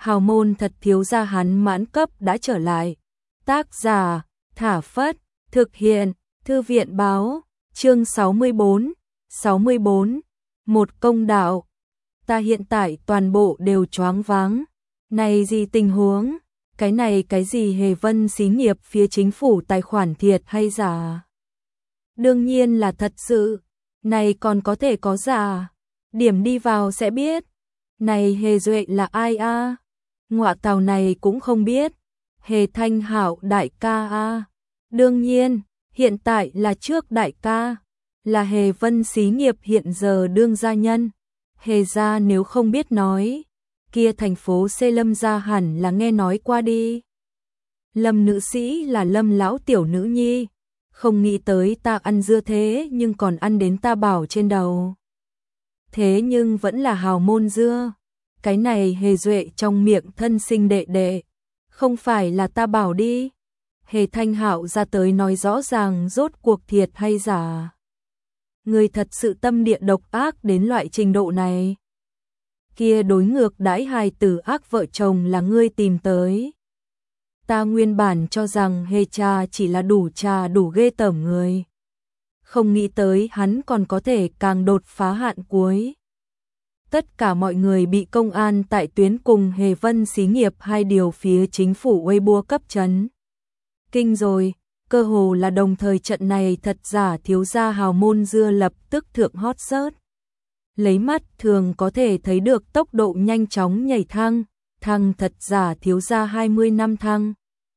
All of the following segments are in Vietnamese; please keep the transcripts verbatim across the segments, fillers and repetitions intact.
hào môn thật thiếu gia hắn mãn cấp đã trở lại. Tác giả, Thả Phất, thực hiện, Thư viện báo, chương sáu mươi bốn, sáu mươi bốn, một công đạo. Ta hiện tại toàn bộ đều choáng váng. Này gì tình huống? Cái này cái gì Hề Vân xí nghiệp phía chính phủ tài khoản thiệt hay giả? Đương nhiên là thật sự. Này còn có thể có giả. Điểm đi vào sẽ biết. Này Hề Duệ là ai a? À? Ngọa tào này cũng không biết. Hề Thanh Hạo đại ca a. À? Đương nhiên, hiện tại là trước đại ca. Là Hề Vân xí nghiệp hiện giờ đương gia nhân. Hề gia nếu không biết nói, kia thành phố C Lâm gia hẳn là nghe nói qua đi. Lâm nữ sĩ là Lâm lão tiểu nữ nhi, không nghĩ tới ta ăn dưa thế nhưng còn ăn đến ta bảo trên đầu. Thế nhưng vẫn là hào môn dưa, cái này Hề Duệ trong miệng thân sinh đệ đệ, không phải là ta bảo đi. Hề Thanh Hạo ra tới nói rõ ràng rốt cuộc thiệt hay giả. Người thật sự tâm địa độc ác đến loại trình độ này. Kia đối ngược đãi hài tử ác vợ chồng là ngươi tìm tới. Ta nguyên bản cho rằng Hề cha chỉ là đủ trà đủ ghê tởm người. Không nghĩ tới hắn còn có thể càng đột phá hạn cuối. Tất cả mọi người bị công an tại tuyến cùng Hề Vân xí nghiệp hai điều phía chính phủ Weibo cấp chấn. Kinh rồi. Cơ hồ là đồng thời trận này thật giả thiếu gia hào môn dưa lập tức thượng hot search. Lấy mắt thường có thể thấy được tốc độ nhanh chóng nhảy thăng, thăng thật giả thiếu gia hai mươi năm thăng.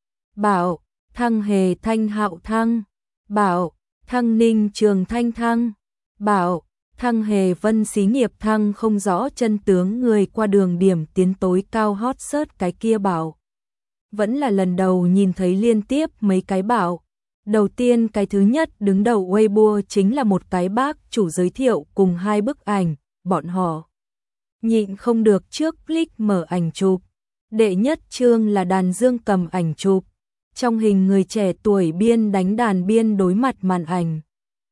Bảo, thăng Hề Thanh Hạo thăng. Bảo, thăng Ninh Trường Thanh thăng. Bảo, thăng Hề Vân xí nghiệp thăng không rõ chân tướng người qua đường điểm tiến tối cao hot search cái kia bảo. Vẫn là lần đầu nhìn thấy liên tiếp mấy cái bảo. Đầu tiên cái thứ nhất đứng đầu Weibo chính là một cái bác chủ giới thiệu cùng hai bức ảnh, bọn họ nhịn không được trước click mở ảnh chụp. Đệ nhất chương là đàn dương cầm ảnh chụp, trong hình người trẻ tuổi biên đánh đàn biên đối mặt màn ảnh.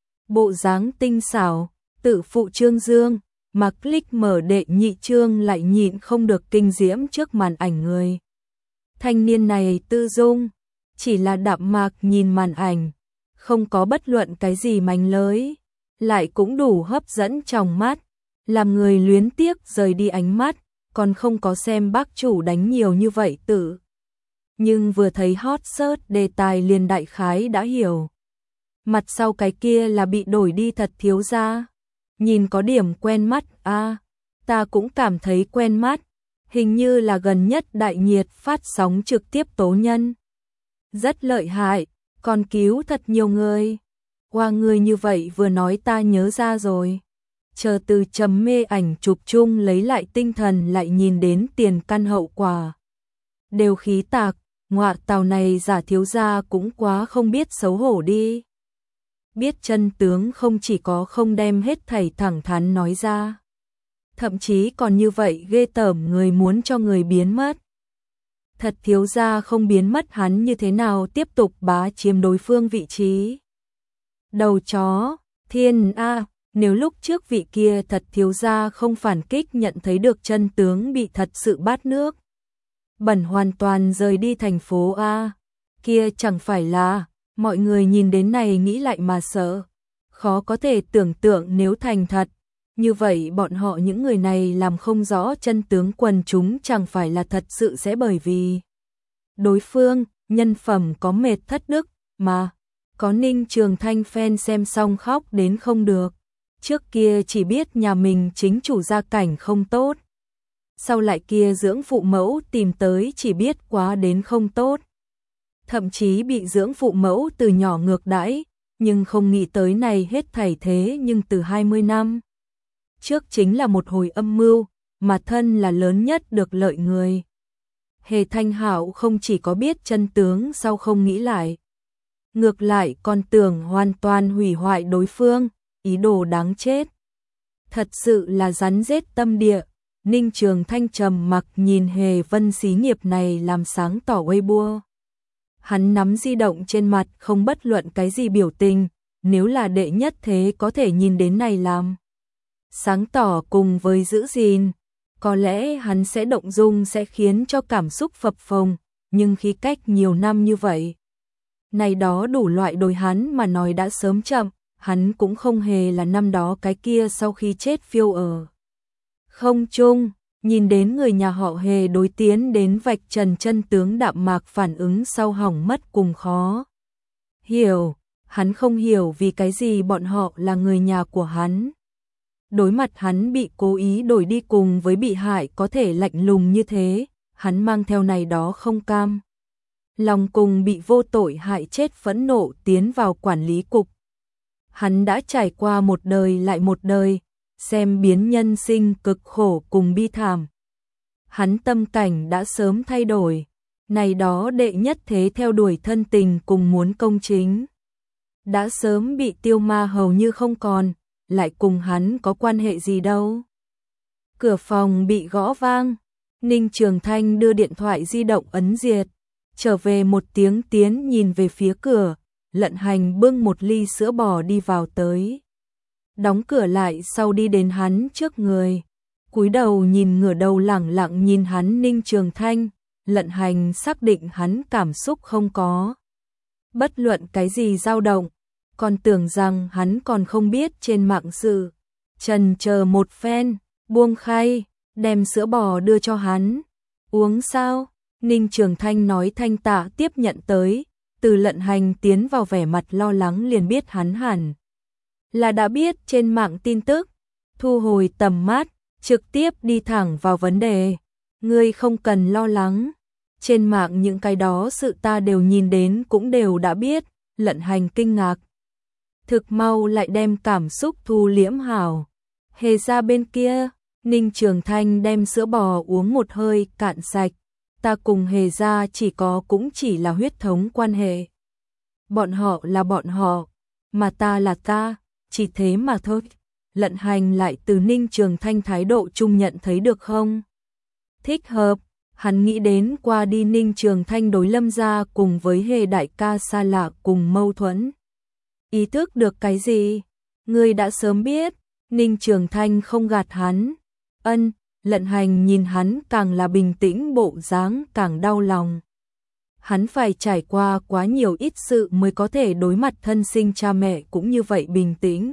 Bộ dáng tinh xảo, tự phụ trương dương, mà click mở đệ nhị chương lại nhịn không được kinh diễm trước màn ảnh người. Thanh niên này tư dung, chỉ là đạm mạc nhìn màn ảnh, không có bất luận cái gì mánh lới, lại cũng đủ hấp dẫn trong mắt, làm người luyến tiếc rời đi ánh mắt, còn không có xem bác chủ đánh nhiều như vậy tự. Nhưng vừa thấy hot search đề tài liền đại khái đã hiểu. Mặt sau cái kia là bị đổi đi thật thiếu gia. Nhìn có điểm quen mắt a, à, ta cũng cảm thấy quen mắt, hình như là gần nhất đại nhiệt phát sóng trực tiếp tố nhân. Rất lợi hại, còn cứu thật nhiều người. Qua người như vậy vừa nói ta nhớ ra rồi. Chờ từ chấm mê ảnh chụp chung lấy lại tinh thần lại nhìn đến tiền căn hậu quả. Đều khí tạc, ngọa tào này giả thiếu gia cũng quá không biết xấu hổ đi. Biết chân tướng không chỉ có không đem hết thảy thẳng thắn nói ra. Thậm chí còn như vậy ghê tởm người muốn cho người biến mất. Thật thiếu gia không biến mất hắn như thế nào tiếp tục bá chiếm đối phương vị trí. Đầu chó, thiên a, nếu lúc trước vị kia thật thiếu gia không phản kích nhận thấy được chân tướng bị thật sự bát nước. Bẩn hoàn toàn rời đi thành phố A, kia chẳng phải là, mọi người nhìn đến này nghĩ lại mà sợ. Khó có thể tưởng tượng nếu thành thật, như vậy bọn họ những người này làm không rõ chân tướng quần chúng chẳng phải là thật sự sẽ bởi vì đối phương, nhân phẩm có mệt thất đức, mà có Ninh Trường Thanh fan xem xong khóc đến không được. Trước kia chỉ biết nhà mình chính chủ gia cảnh không tốt. Sau lại kia dưỡng phụ mẫu tìm tới chỉ biết quá đến không tốt. Thậm chí bị dưỡng phụ mẫu từ nhỏ ngược đãi, nhưng không nghĩ tới này hết thảy thế nhưng từ hai mươi năm. Trước chính là một hồi âm mưu, mà thân là lớn nhất được lợi người. Hề Thanh Hạo không chỉ có biết chân tướng sau không nghĩ lại. Ngược lại còn tưởng hoàn toàn hủy hoại đối phương, ý đồ đáng chết. Thật sự là rắn rết tâm địa. Ninh Trường Thanh trầm mặc nhìn Hề Vân xí nghiệp này làm sáng tỏ Weibo. Hắn nắm di động trên mặt không bất luận cái gì biểu tình, nếu là đệ nhất thế có thể nhìn đến này làm. Sáng tỏ cùng với giữ gìn, có lẽ hắn sẽ động dung sẽ khiến cho cảm xúc phập phồng, nhưng khi cách nhiều năm như vậy, này đó đủ loại đối hắn mà nói đã sớm chậm, hắn cũng không hề là năm đó cái kia sau khi chết phiêu ở không trung, nhìn đến người nhà họ Hề đối tiến đến vạch trần chân tướng đạm mạc phản ứng sau hỏng mất cùng khó hiểu, hắn không hiểu vì cái gì bọn họ là người nhà của hắn. Đối mặt hắn bị cố ý đổi đi cùng với bị hại có thể lạnh lùng như thế, hắn mang theo này đó không cam lòng cùng bị vô tội hại chết phẫn nộ tiến vào quản lý cục. Hắn đã trải qua một đời lại một đời, xem biến nhân sinh cực khổ cùng bi thảm. Hắn tâm cảnh đã sớm thay đổi, này đó đệ nhất thế theo đuổi thân tình cùng muốn công chính. Đã sớm bị tiêu ma hầu như không còn, lại cùng hắn có quan hệ gì đâu. Cửa phòng bị gõ vang, Ninh Trường Thanh đưa điện thoại di động ấn diệt, trở về một tiếng tiến nhìn về phía cửa, Lận Hành bưng một ly sữa bò đi vào tới. Đóng cửa lại sau đi đến hắn trước người, cúi đầu nhìn ngửa đầu lẳng lặng nhìn hắn Ninh Trường Thanh, Lận Hành xác định hắn cảm xúc không có bất luận cái gì dao động, còn tưởng rằng hắn còn không biết trên mạng sự. Trần chờ một phen, buông khay, đem sữa bò đưa cho hắn. Uống sao? Ninh Trường Thanh nói thanh tạ tiếp nhận tới, từ Lận Hành tiến vào vẻ mặt lo lắng liền biết hắn hẳn là đã biết trên mạng tin tức, thu hồi tầm mắt, trực tiếp đi thẳng vào vấn đề. Ngươi không cần lo lắng, trên mạng những cái đó sự ta đều nhìn đến cũng đều đã biết. Lận Hành kinh ngạc, thực mau lại đem cảm xúc thu liễm hảo. Hề ra bên kia, Ninh Trường Thanh đem sữa bò uống một hơi cạn sạch. Ta cùng Hề ra chỉ có cũng chỉ là huyết thống quan hệ. Bọn họ là bọn họ, mà ta là ta, chỉ thế mà thôi. Lận Hành lại từ Ninh Trường Thanh thái độ trung nhận thấy được không? Thích hợp, hắn nghĩ đến qua đi Ninh Trường Thanh đối Lâm gia cùng với Hề đại ca xa lạ cùng mâu thuẫn. Ý thức được cái gì? Ngươi đã sớm biết. Ninh Trường Thanh không gạt hắn. Ân, Lận Hành nhìn hắn càng là bình tĩnh bộ dáng càng đau lòng. Hắn phải trải qua quá nhiều ít sự mới có thể đối mặt thân sinh cha mẹ cũng như vậy bình tĩnh.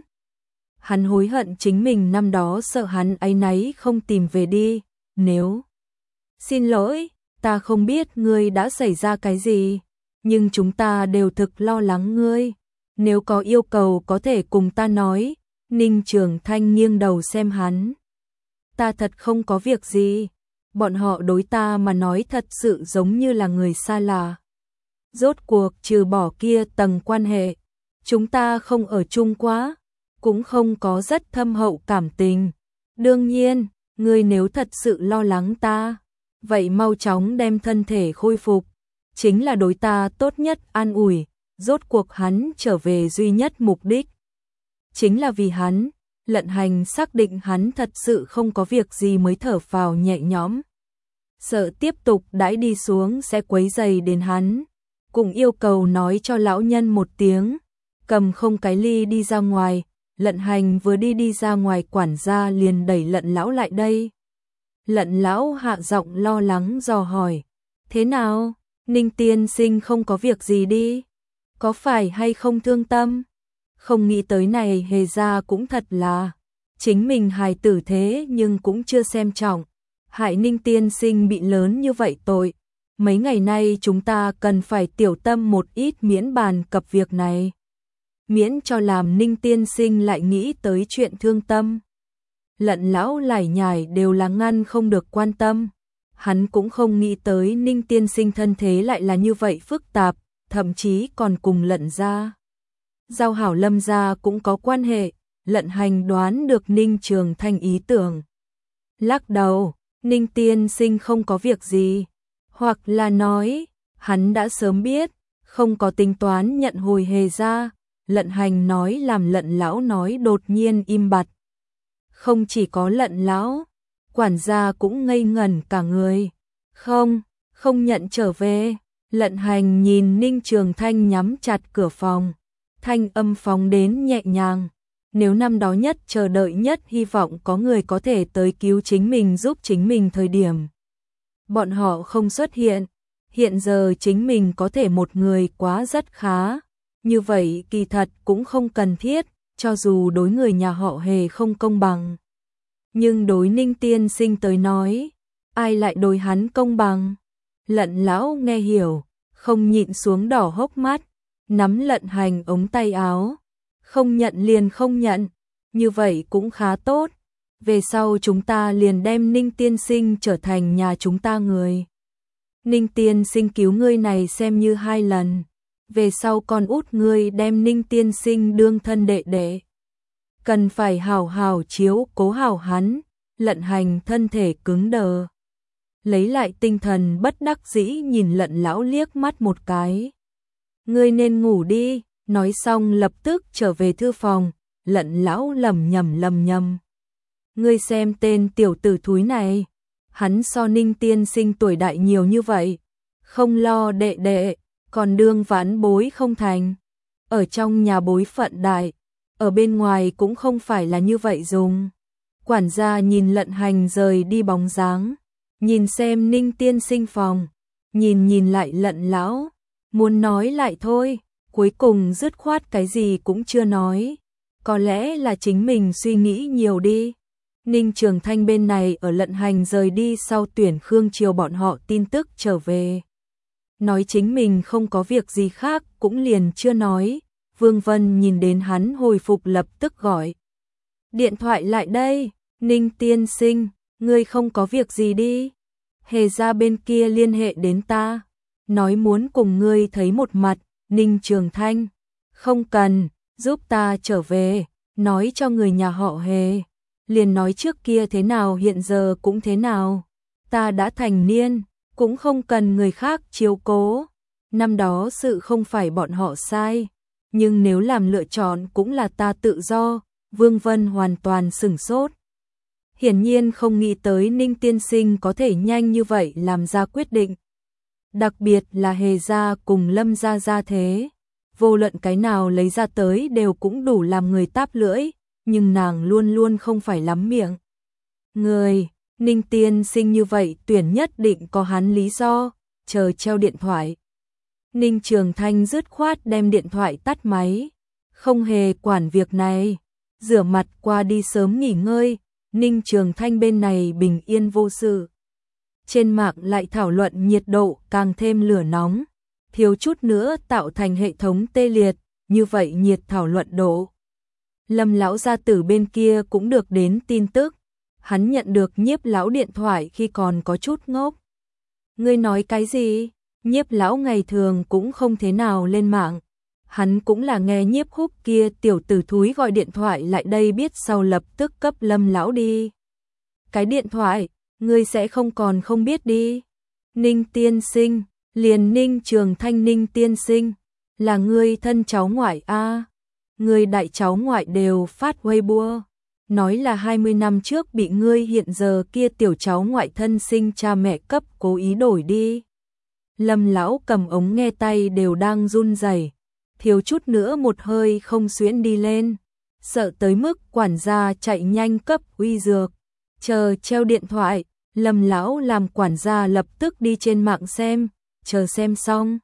Hắn hối hận chính mình năm đó sợ hắn áy náy không tìm về đi. Nếu xin lỗi, ta không biết ngươi đã xảy ra cái gì, nhưng chúng ta đều thực lo lắng ngươi. Nếu có yêu cầu có thể cùng ta nói. Ninh Trường Thanh nghiêng đầu xem hắn. Ta thật không có việc gì. Bọn họ đối ta mà nói thật sự giống như là người xa lạ. Rốt cuộc trừ bỏ kia tầng quan hệ, chúng ta không ở chung quá, cũng không có rất thâm hậu cảm tình. Đương nhiên, ngươi nếu thật sự lo lắng ta, vậy mau chóng đem thân thể khôi phục, chính là đối ta tốt nhất an ủi. Rốt cuộc hắn trở về duy nhất mục đích chính là vì hắn. Lận Hành xác định hắn thật sự không có việc gì mới thở phào nhẹ nhõm. Sợ tiếp tục đãi đi xuống sẽ quấy rầy đến hắn, cùng yêu cầu nói cho lão nhân một tiếng, cầm không cái ly đi ra ngoài. Lận Hành vừa đi đi ra ngoài, quản gia liền đẩy Lận lão lại đây. Lận lão hạ giọng lo lắng dò hỏi, thế nào? Ninh tiên sinh không có việc gì đi? Có phải hay không thương tâm? Không nghĩ tới này Hề ra cũng thật là chính mình hài tử thế nhưng cũng chưa xem trọng, hại Ninh tiên sinh bị lớn như vậy tội. Mấy ngày nay chúng ta cần phải tiểu tâm một ít miễn bàn cập việc này, miễn cho làm Ninh tiên sinh lại nghĩ tới chuyện thương tâm. Lận lão lải nhải đều là ngăn không được quan tâm. Hắn cũng không nghĩ tới Ninh tiên sinh thân thế lại là như vậy phức tạp, thậm chí còn cùng Lận gia giao hảo Lâm gia cũng có quan hệ. Lận Hành đoán được Ninh Trường Thanh ý tưởng, lắc đầu. Ninh tiên sinh không có việc gì, hoặc là nói hắn đã sớm biết, không có tính toán nhận hồi Hề ra. Lận Hành nói làm Lận lão nói đột nhiên im bặt. Không chỉ có Lận lão, quản gia cũng ngây ngẩn cả người. Không, không nhận trở về. Lận Hành nhìn Ninh Trường Thanh nhắm chặt cửa phòng, thanh âm phóng đến nhẹ nhàng. Nếu năm đó nhất chờ đợi nhất hy vọng có người có thể tới cứu chính mình giúp chính mình thời điểm. Bọn họ không xuất hiện, hiện giờ chính mình có thể một người quá rất khá. Như vậy kỳ thật cũng không cần thiết, cho dù đối người nhà họ Hề không công bằng. Nhưng đối Ninh tiên sinh tới nói, ai lại đối hắn công bằng? Lận lão nghe hiểu, không nhịn xuống đỏ hốc mắt, nắm Lận Hành ống tay áo. Không nhận liền không nhận, như vậy cũng khá tốt. Về sau chúng ta liền đem Ninh tiên sinh trở thành nhà chúng ta người. Ninh tiên sinh cứu ngươi này xem như hai lần. Về sau con út ngươi đem Ninh tiên sinh đương thân đệ đệ. Cần phải hảo hảo chiếu cố hảo hắn. Lận Hành thân thể cứng đờ. Lấy lại tinh thần bất đắc dĩ nhìn Lận lão liếc mắt một cái. Ngươi nên ngủ đi. Nói xong lập tức trở về thư phòng. Lận lão lầm nhầm lầm nhầm. Ngươi xem tên tiểu tử thúi này. Hắn so Ninh tiên sinh tuổi đại nhiều như vậy. Không lo đệ đệ, còn đương vãn bối không thành. Ở trong nhà bối phận đại, ở bên ngoài cũng không phải là như vậy dùng. Quản gia nhìn Lận Hành rời đi bóng dáng, nhìn xem Ninh tiên sinh phòng, nhìn nhìn lại Lận lão, muốn nói lại thôi, cuối cùng dứt khoát cái gì cũng chưa nói. Có lẽ là chính mình suy nghĩ nhiều đi. Ninh Trường Thanh bên này ở Lận Hành rời đi sau tuyển Khương Triều bọn họ tin tức trở về. Nói chính mình không có việc gì khác cũng liền chưa nói. Vương Vân nhìn đến hắn hồi phục lập tức gọi. Điện thoại lại đây, Ninh tiên sinh, ngươi không có việc gì đi. Hề ra bên kia liên hệ đến ta, nói muốn cùng ngươi thấy một mặt. Ninh Trường Thanh, không cần, giúp ta trở về, nói cho người nhà họ Hề. Liền nói trước kia thế nào hiện giờ cũng thế nào. Ta đã thành niên, cũng không cần người khác chiếu cố. Năm đó sự không phải bọn họ sai, nhưng nếu làm lựa chọn cũng là ta tự do. Vương Vân hoàn toàn sửng sốt. Hiển nhiên không nghĩ tới Ninh tiên sinh có thể nhanh như vậy làm ra quyết định. Đặc biệt là Hề gia cùng Lâm gia gia thế. Vô luận cái nào lấy ra tới đều cũng đủ làm người táp lưỡi. Nhưng nàng luôn luôn không phải lắm miệng. Người, Ninh tiên sinh như vậy tuyển nhất định có hắn lý do, chờ treo điện thoại. Ninh Trường Thanh dứt khoát đem điện thoại tắt máy, không hề quản việc này, rửa mặt qua đi sớm nghỉ ngơi. Ninh Trường Thanh bên này bình yên vô sự. Trên mạng lại thảo luận nhiệt độ càng thêm lửa nóng, thiếu chút nữa tạo thành hệ thống tê liệt, như vậy nhiệt thảo luận độ. Lâm lão gia tử bên kia cũng được đến tin tức, hắn nhận được Nhiếp lão điện thoại khi còn có chút ngốc. Ngươi nói cái gì? Nhiếp lão ngày thường cũng không thế nào lên mạng, hắn cũng là nghe Nhiếp Húc kia tiểu tử thúi gọi điện thoại lại đây biết sau lập tức cấp Lâm lão đi. Cái điện thoại, ngươi sẽ không còn không biết đi. Ninh tiên sinh, liền Ninh Trường Thanh Ninh tiên sinh, là ngươi thân cháu ngoại a. Người đại cháu ngoại đều phát Weibo, nói là hai mươi năm trước bị ngươi hiện giờ kia tiểu cháu ngoại thân sinh cha mẹ cấp cố ý đổi đi. Lâm lão cầm ống nghe tay đều đang run rẩy, thiếu chút nữa một hơi không xuyễn đi lên, sợ tới mức quản gia chạy nhanh cấp uy dược. Chờ treo điện thoại, Lâm lão làm quản gia lập tức đi trên mạng xem, chờ xem xong,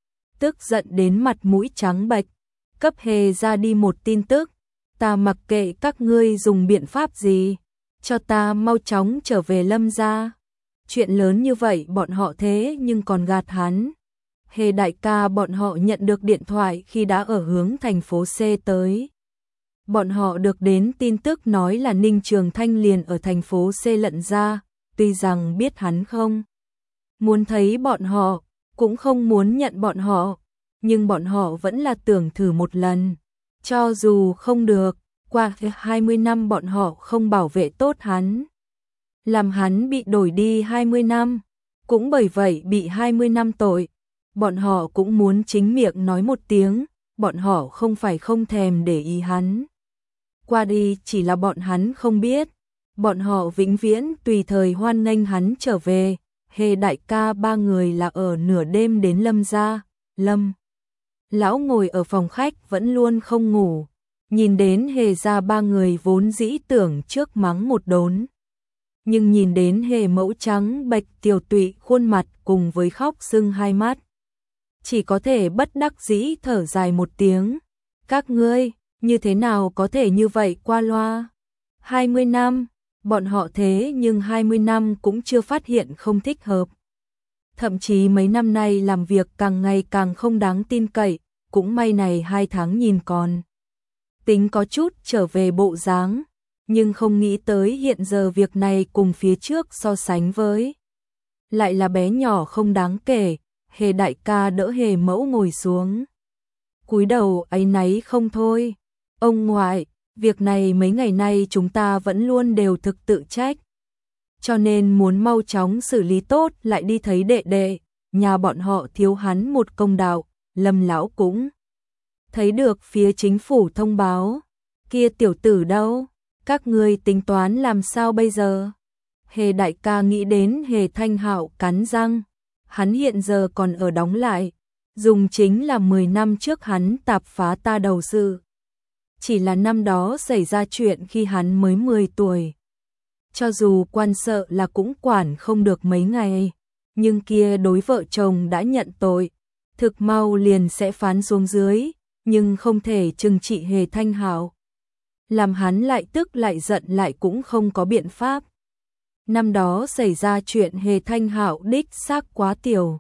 tức giận đến mặt mũi trắng bệch. Cấp Hề ra đi một tin tức, ta mặc kệ các ngươi dùng biện pháp gì, cho ta mau chóng trở về Lâm gia. Chuyện lớn như vậy bọn họ thế nhưng còn gạt hắn. Hề đại ca bọn họ nhận được điện thoại khi đã ở hướng thành phố C tới. Bọn họ được đến tin tức nói là Ninh Trường Thanh liền ở thành phố C Lận gia, tuy rằng biết hắn không muốn thấy bọn họ, cũng không muốn nhận bọn họ. Nhưng bọn họ vẫn là tưởng thử một lần. Cho dù không được, qua hai mươi năm bọn họ không bảo vệ tốt hắn. Làm hắn bị đổi đi hai mươi năm. Cũng bởi vậy bị hai mươi năm tội. Bọn họ cũng muốn chính miệng nói một tiếng. Bọn họ không phải không thèm để ý hắn. Qua đi chỉ là bọn hắn không biết. Bọn họ vĩnh viễn tùy thời hoan nghênh hắn trở về. Hề đại ca ba người là ở nửa đêm đến Lâm gia. Lâm lão ngồi ở phòng khách vẫn luôn không ngủ, Nhìn đến Hề ra ba người vốn dĩ tưởng trước mắng một đốn. Nhưng nhìn đến Hề mẫu trắng bệch tiều tụy khuôn mặt cùng với khóc sưng hai mắt. Chỉ có thể bất đắc dĩ thở dài một tiếng. Các ngươi, như thế nào có thể như vậy qua loa? hai mươi năm, bọn họ thế nhưng hai mươi năm cũng chưa phát hiện không thích hợp. Thậm chí mấy năm nay làm việc càng ngày càng không đáng tin cậy, cũng may này hai tháng nhìn còn. Tính có chút trở về bộ dáng, nhưng không nghĩ tới hiện giờ việc này cùng phía trước so sánh với. Lại là bé nhỏ không đáng kể, Hề đại ca đỡ Hề mẫu ngồi xuống. Cúi đầu áy náy không thôi. Ông ngoại, việc này mấy ngày nay chúng ta vẫn luôn đều thực tự trách. Cho nên muốn mau chóng xử lý tốt lại đi thấy đệ đệ, nhà bọn họ thiếu hắn một công đạo, Lâm lão cũng thấy được phía chính phủ thông báo. Kia tiểu tử đâu? Các ngươi tính toán làm sao bây giờ? Hề đại ca nghĩ đến Hề Thanh Hạo cắn răng. Hắn hiện giờ còn ở đóng lại. Dùng chính là mười năm trước hắn tạp phá ta đầu sự. Chỉ là năm đó xảy ra chuyện khi hắn mới mười tuổi. Cho dù quan sợ là cũng quản không được mấy ngày. Nhưng kia đối vợ chồng đã nhận tội. Thực mau liền sẽ phán xuống dưới. Nhưng không thể trừng trị Hề Thanh Hạo. Làm hắn lại tức lại giận lại cũng không có biện pháp. Năm đó xảy ra chuyện Hề Thanh Hạo đích xác quá tiểu.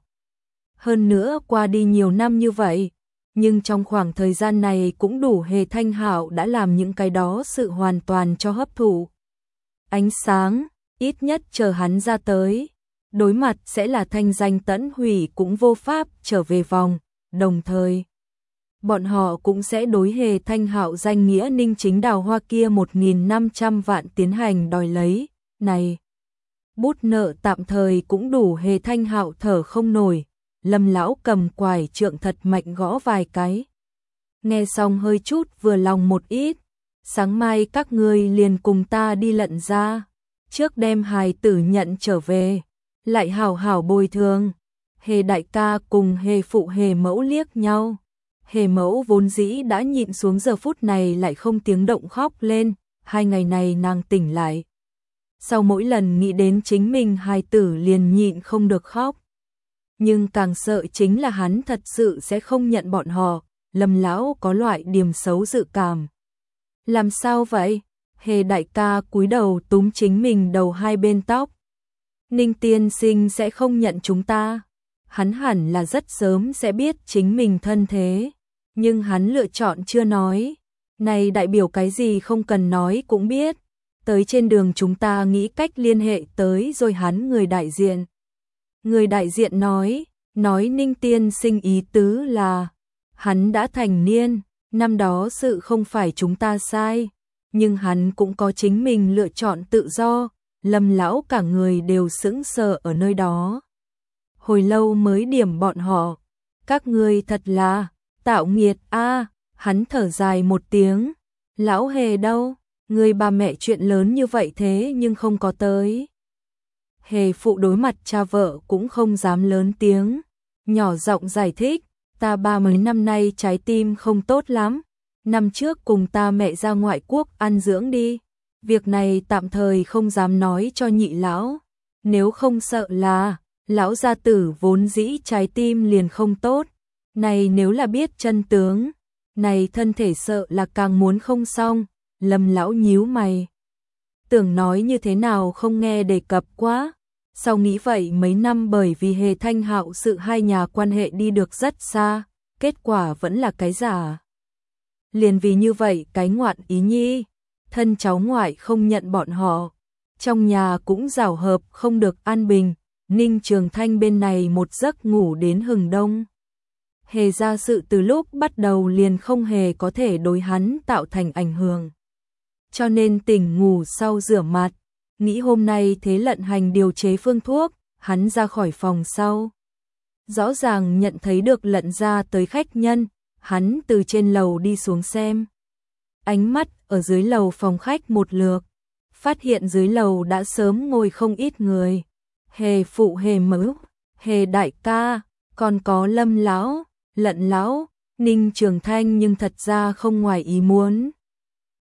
Hơn nữa qua đi nhiều năm như vậy, nhưng trong khoảng thời gian này cũng đủ Hề Thanh Hạo đã làm những cái đó sự hoàn toàn cho hấp thụ. Ánh sáng, ít nhất chờ hắn ra tới, đối mặt sẽ là thanh danh tẫn hủy cũng vô pháp trở về vòng, đồng thời. Bọn họ cũng sẽ đối Hề Thanh Hạo danh nghĩa Ninh Chính đào hoa kia một nghìn năm trăm vạn tiến hành đòi lấy, này. Bút nợ tạm thời cũng đủ Hề Thanh Hạo thở không nổi, Lâm lão cầm quải trượng thật mạnh gõ vài cái. Nghe xong hơi chút vừa lòng một ít, sáng mai các ngươi liền cùng ta đi lận ra, trước đem hài tử nhận trở về, lại hảo hảo bồi thường. Hề đại ca cùng Hề phụ Hề mẫu liếc nhau. Hề mẫu vốn dĩ đã nhịn xuống giờ phút này lại không tiếng động khóc lên, hai ngày này nàng tỉnh lại. Sau mỗi lần nghĩ đến chính mình hài tử liền nhịn không được khóc. Nhưng càng sợ chính là hắn thật sự sẽ không nhận bọn họ, Lâm lão có loại điềm xấu dự cảm. Làm sao vậy? Hề đại ca cúi đầu túm chính mình đầu hai bên tóc. Ninh tiên sinh sẽ không nhận chúng ta. Hắn hẳn là rất sớm sẽ biết chính mình thân thế. Nhưng hắn lựa chọn chưa nói. Này đại biểu cái gì không cần nói cũng biết. Tới trên đường chúng ta nghĩ cách liên hệ tới rồi hắn người đại diện. Người đại diện nói, nói Ninh tiên sinh ý tứ là, hắn đã thành niên, năm đó sự không phải chúng ta sai, nhưng hắn cũng có chính mình lựa chọn tự do, Lâm lão cả người đều sững sờ ở nơi đó. Hồi lâu mới điểm bọn họ, các ngươi thật là, tạo nghiệt a. Hắn thở dài một tiếng, lão Hề đâu, người bà mẹ chuyện lớn như vậy thế nhưng không có tới. Hề phụ đối mặt cha vợ cũng không dám lớn tiếng, nhỏ giọng giải thích, ta ba mấy năm nay trái tim không tốt lắm, năm trước cùng ta mẹ ra ngoại quốc ăn dưỡng đi, việc này tạm thời không dám nói cho nhị lão, nếu không sợ là, lão gia tử vốn dĩ trái tim liền không tốt, này nếu là biết chân tướng, này thân thể sợ là càng muốn không xong, Lâm lão nhíu mày. Tưởng nói như thế nào không nghe đề cập quá. Sau nghĩ vậy mấy năm bởi vì Hề Thanh Hạo sự hai nhà quan hệ đi được rất xa, kết quả vẫn là cái giả. Liền vì như vậy cái ngoạn ý nhi, thân cháu ngoại không nhận bọn họ, trong nhà cũng rào hợp không được an bình, Ninh Trường Thanh bên này một giấc ngủ đến hừng đông. Hề ra sự từ lúc bắt đầu liền không hề có thể đối hắn tạo thành ảnh hưởng. Cho nên tỉnh ngủ sau rửa mặt, nghĩ hôm nay thế lận hành điều chế phương thuốc, hắn ra khỏi phòng sau. Rõ ràng nhận thấy được lận ra tới khách nhân, hắn từ trên lầu đi xuống xem. Ánh mắt ở dưới lầu phòng khách một lượt, phát hiện dưới lầu đã sớm ngồi không ít người. Hề phụ Hề mẫu, Hề đại ca, còn có Lâm lão, lận lão, Ninh Trường Thanh nhưng thật ra không ngoài ý muốn,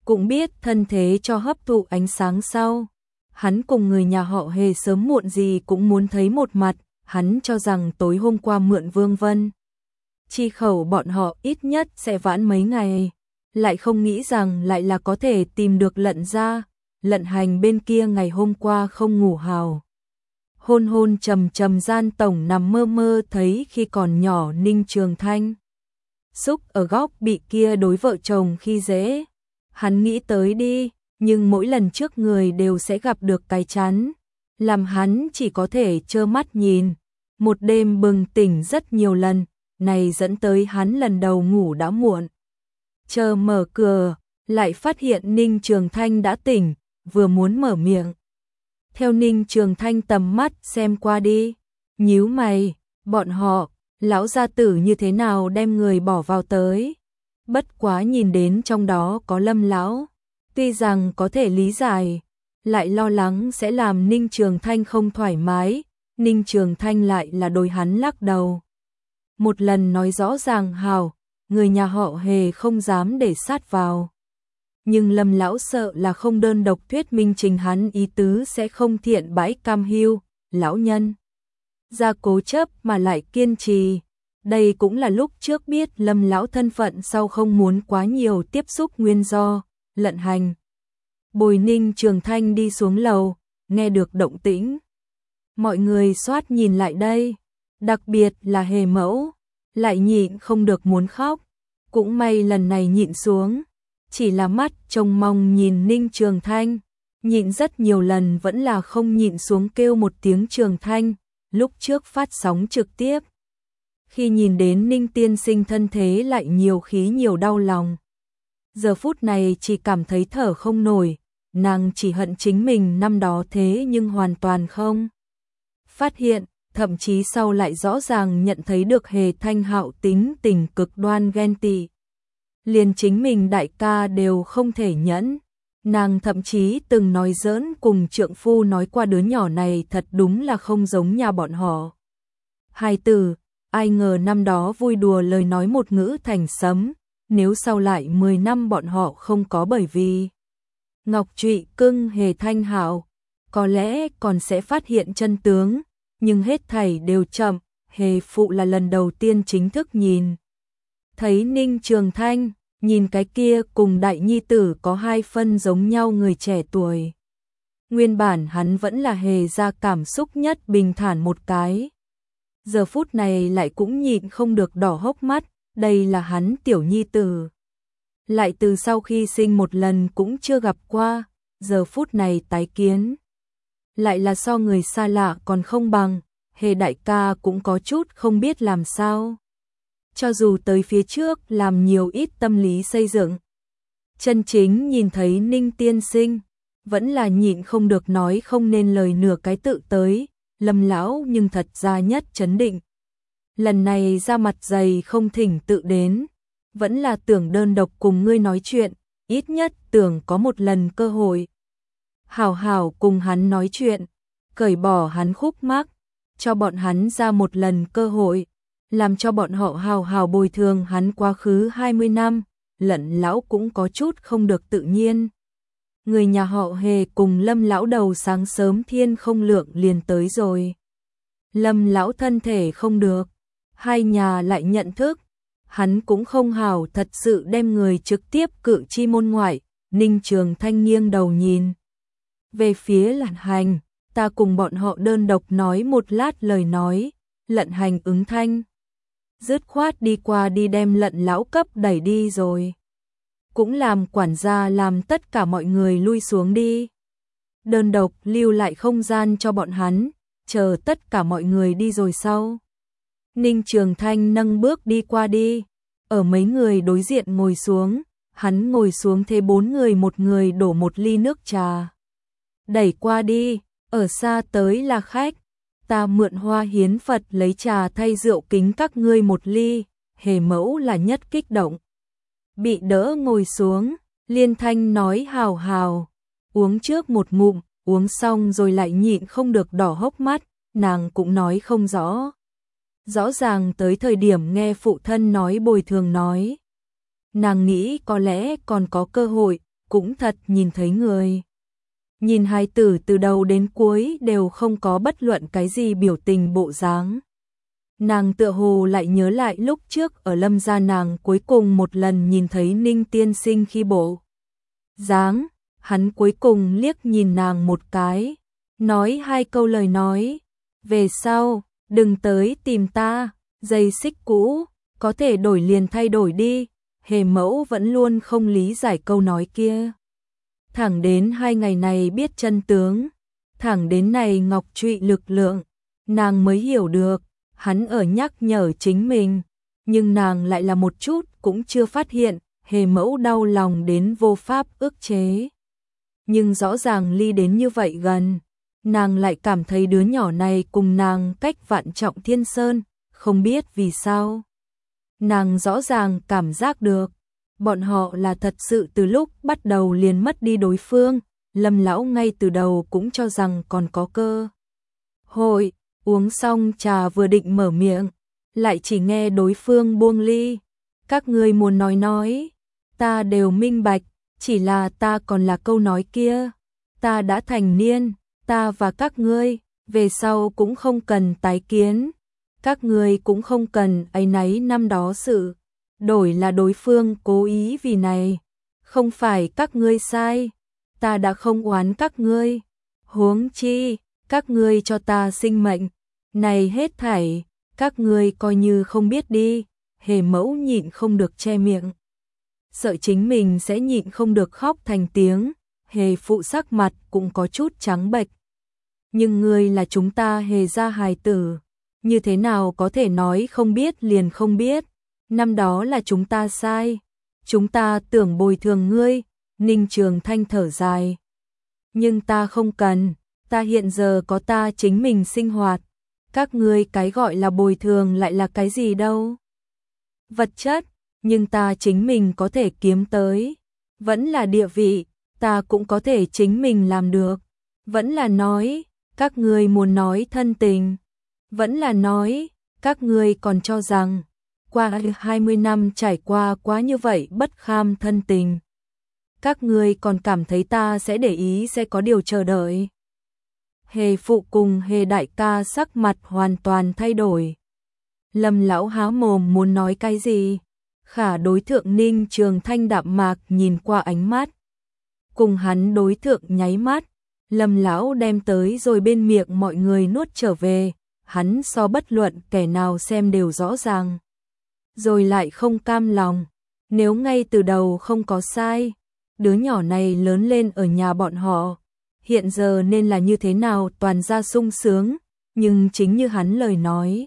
cũng biết thân thế cho hấp thụ ánh sáng sau. Hắn cùng người nhà họ Hề sớm muộn gì cũng muốn thấy một mặt, hắn cho rằng tối hôm qua mượn Vương Vân chi khẩu bọn họ ít nhất sẽ vãn mấy ngày, lại không nghĩ rằng lại là có thể tìm được Lận gia. Lận Hành bên kia ngày hôm qua không ngủ hào. Hôn hôn trầm trầm gian tổng nằm mơ mơ thấy khi còn nhỏ Ninh Trường Thanh xúc ở góc bị kia đối vợ chồng khi dễ. Hắn nghĩ tới đi, nhưng mỗi lần trước người đều sẽ gặp được cái chắn, làm hắn chỉ có thể trơ mắt nhìn. Một đêm bừng tỉnh rất nhiều lần, này dẫn tới hắn lần đầu ngủ đã muộn. Chờ mở cửa, lại phát hiện Ninh Trường Thanh đã tỉnh, vừa muốn mở miệng. Theo Ninh Trường Thanh tầm mắt xem qua đi, nhíu mày, bọn họ, lão gia tử như thế nào đem người bỏ vào tới. Bất quá nhìn đến trong đó có Lâm lão, tuy rằng có thể lý giải, lại lo lắng sẽ làm Ninh Trường Thanh không thoải mái. Ninh Trường Thanh lại là đôi hắn lắc đầu. Một lần nói rõ ràng hào, người nhà họ Hề không dám để sát vào. Nhưng Lâm lão sợ là không đơn độc thuyết minh trình hắn ý tứ sẽ không thiện bãi cam hiu, lão nhân ra cố chấp mà lại kiên trì. Đây cũng là lúc trước biết Lâm lão thân phận sau không muốn quá nhiều tiếp xúc nguyên do. Lận Hành bồi Ninh Trường Thanh đi xuống lầu, nghe được động tĩnh, mọi người xoát nhìn lại đây, đặc biệt là Hề mẫu, lại nhịn không được muốn khóc. Cũng may lần này nhịn xuống, chỉ là mắt trông mong nhìn Ninh Trường Thanh, nhịn rất nhiều lần vẫn là không nhịn xuống kêu một tiếng Trường Thanh. Lúc trước phát sóng trực tiếp, khi nhìn đến Ninh tiên sinh thân thế lại nhiều khí nhiều đau lòng. Giờ phút này chỉ cảm thấy thở không nổi, nàng chỉ hận chính mình năm đó thế nhưng hoàn toàn không phát hiện, thậm chí sau lại rõ ràng nhận thấy được Hề Thanh Hạo tính tình cực đoan ghen tị. Liền chính mình đại ca đều không thể nhẫn. Nàng thậm chí từng nói giỡn cùng trượng phu nói qua đứa nhỏ này thật đúng là không giống nhà bọn họ. Hai từ, ai ngờ năm đó vui đùa lời nói một ngữ thành sấm, nếu sau lại mười năm bọn họ không có bởi vì Ngọc Trụy cưng Hề Thanh Hạo, có lẽ còn sẽ phát hiện chân tướng, nhưng hết thảy đều chậm. Hề phụ là lần đầu tiên chính thức nhìn thấy Ninh Trường Thanh, nhìn cái kia cùng đại nhi tử có hai phân giống nhau người trẻ tuổi. Nguyên bản hắn vẫn là Hề ra cảm xúc nhất bình thản một cái, giờ phút này lại cũng nhịn không được đỏ hốc mắt. Đây là hắn tiểu nhi tử, lại từ sau khi sinh một lần cũng chưa gặp qua, giờ phút này tái kiến, lại là so người xa lạ còn không bằng. Hề đại ca cũng có chút không biết làm sao. Cho dù tới phía trước làm nhiều ít tâm lý xây dựng, chân chính nhìn thấy Ninh tiên sinh, vẫn là nhịn không được nói không nên lời nửa cái tự tới. Lâm lão nhưng thật ra nhất chấn định. Lần này ra mặt dày không thỉnh tự đến, vẫn là tưởng đơn độc cùng ngươi nói chuyện, ít nhất tưởng có một lần cơ hội. Hảo hảo cùng hắn nói chuyện, cởi bỏ hắn khúc mắc, cho bọn hắn ra một lần cơ hội, làm cho bọn họ hào hào bồi thường hắn quá khứ hai mươi năm. Lận lão cũng có chút không được tự nhiên. Người nhà họ Hề cùng Lâm lão đầu sáng sớm thiên không lượng liền tới rồi. Lâm lão thân thể không được, hai nhà lại nhận thức, hắn cũng không hào thật sự đem người trực tiếp cự chi môn ngoại. Ninh Trường Thanh nghiêng đầu nhìn về phía Lận Hành, ta cùng bọn họ đơn độc nói một lát lời nói. Lận Hành ứng thanh, dứt khoát đi qua đi đem Lận lão cấp đẩy đi rồi, cũng làm quản gia làm tất cả mọi người lui xuống đi, đơn độc lưu lại không gian cho bọn hắn, chờ tất cả mọi người đi rồi sau. Ninh Trường Thanh nâng bước đi qua đi, ở mấy người đối diện ngồi xuống, hắn ngồi xuống thế bốn người một người đổ một ly nước trà. Đẩy qua đi, ở xa tới là khách, ta mượn hoa hiến Phật lấy trà thay rượu kính các ngươi một ly. Hề mẫu là nhất kích động, bị đỡ ngồi xuống, liên thanh nói hào hào, uống trước một ngụm, uống xong rồi lại nhịn không được đỏ hốc mắt, nàng cũng nói không rõ. Rõ ràng tới thời điểm nghe phụ thân nói bồi thường nói, nàng nghĩ có lẽ còn có cơ hội, cũng thật nhìn thấy người. Nhìn hài tử từ đầu đến cuối đều không có bất luận cái gì biểu tình bộ dáng. Nàng tựa hồ lại nhớ lại lúc trước ở Lâm gia nàng cuối cùng một lần nhìn thấy Ninh tiên sinh khi bộ dáng, hắn cuối cùng liếc nhìn nàng một cái, nói hai câu lời nói, về sau, đừng tới tìm ta, dây xích cũ, có thể đổi liền thay đổi đi, Hề Mẫu vẫn luôn không lý giải câu nói kia. Thẳng đến hai ngày này biết chân tướng, thẳng đến này ngọc trụy lực lượng, nàng mới hiểu được, hắn ở nhắc nhở chính mình, nhưng nàng lại là một chút cũng chưa phát hiện, Hề Mẫu đau lòng đến vô pháp ức chế. Nhưng rõ ràng ly đến như vậy gần, nàng lại cảm thấy đứa nhỏ này cùng nàng cách vạn trọng thiên sơn, không biết vì sao. Nàng rõ ràng cảm giác được, bọn họ là thật sự từ lúc bắt đầu liền mất đi đối phương, Lâm lão ngay từ đầu cũng cho rằng còn có cơ hội, uống xong trà vừa định mở miệng, lại chỉ nghe đối phương buông ly. Các ngươi muốn nói nói, ta đều minh bạch, chỉ là ta còn là câu nói kia, ta đã thành niên, ta và các ngươi, về sau cũng không cần tái kiến, các ngươi cũng không cần áy náy năm đó sự, đổi là đối phương cố ý vì này, không phải các ngươi sai, ta đã không oán các ngươi, huống chi, các ngươi cho ta sinh mệnh, này hết thảy, các ngươi coi như không biết đi, Hề Mẫu nhịn không được che miệng. Sợ chính mình sẽ nhịn không được khóc thành tiếng, Hề phụ sắc mặt cũng có chút trắng bệch. Nhưng ngươi là chúng ta Hề gia hài tử, như thế nào có thể nói không biết liền không biết, năm đó là chúng ta sai, chúng ta tưởng bồi thường ngươi, Ninh Trường Thanh thở dài. Nhưng ta không cần, ta hiện giờ có ta chính mình sinh hoạt, các ngươi cái gọi là bồi thường lại là cái gì đâu. Vật chất, nhưng ta chính mình có thể kiếm tới, vẫn là địa vị, ta cũng có thể chính mình làm được, vẫn là nói, các ngươi muốn nói thân tình, vẫn là nói, các ngươi còn cho rằng, qua hai mươi năm trải qua quá như vậy bất kham thân tình. Các ngươi còn cảm thấy ta sẽ để ý sẽ có điều chờ đợi. Hề phụ cùng Hề đại ca sắc mặt hoàn toàn thay đổi. Lâm lão há mồm muốn nói cái gì, khả đối thượng Ninh Trường Thanh đạm mạc nhìn qua ánh mắt. Cùng hắn đối thượng nháy mắt, Lâm lão đem tới rồi bên miệng mọi người nuốt trở về, hắn so bất luận kẻ nào xem đều rõ ràng. Rồi lại không cam lòng, nếu ngay từ đầu không có sai, đứa nhỏ này lớn lên ở nhà bọn họ, hiện giờ nên là như thế nào toàn ra sung sướng, nhưng chính như hắn lời nói.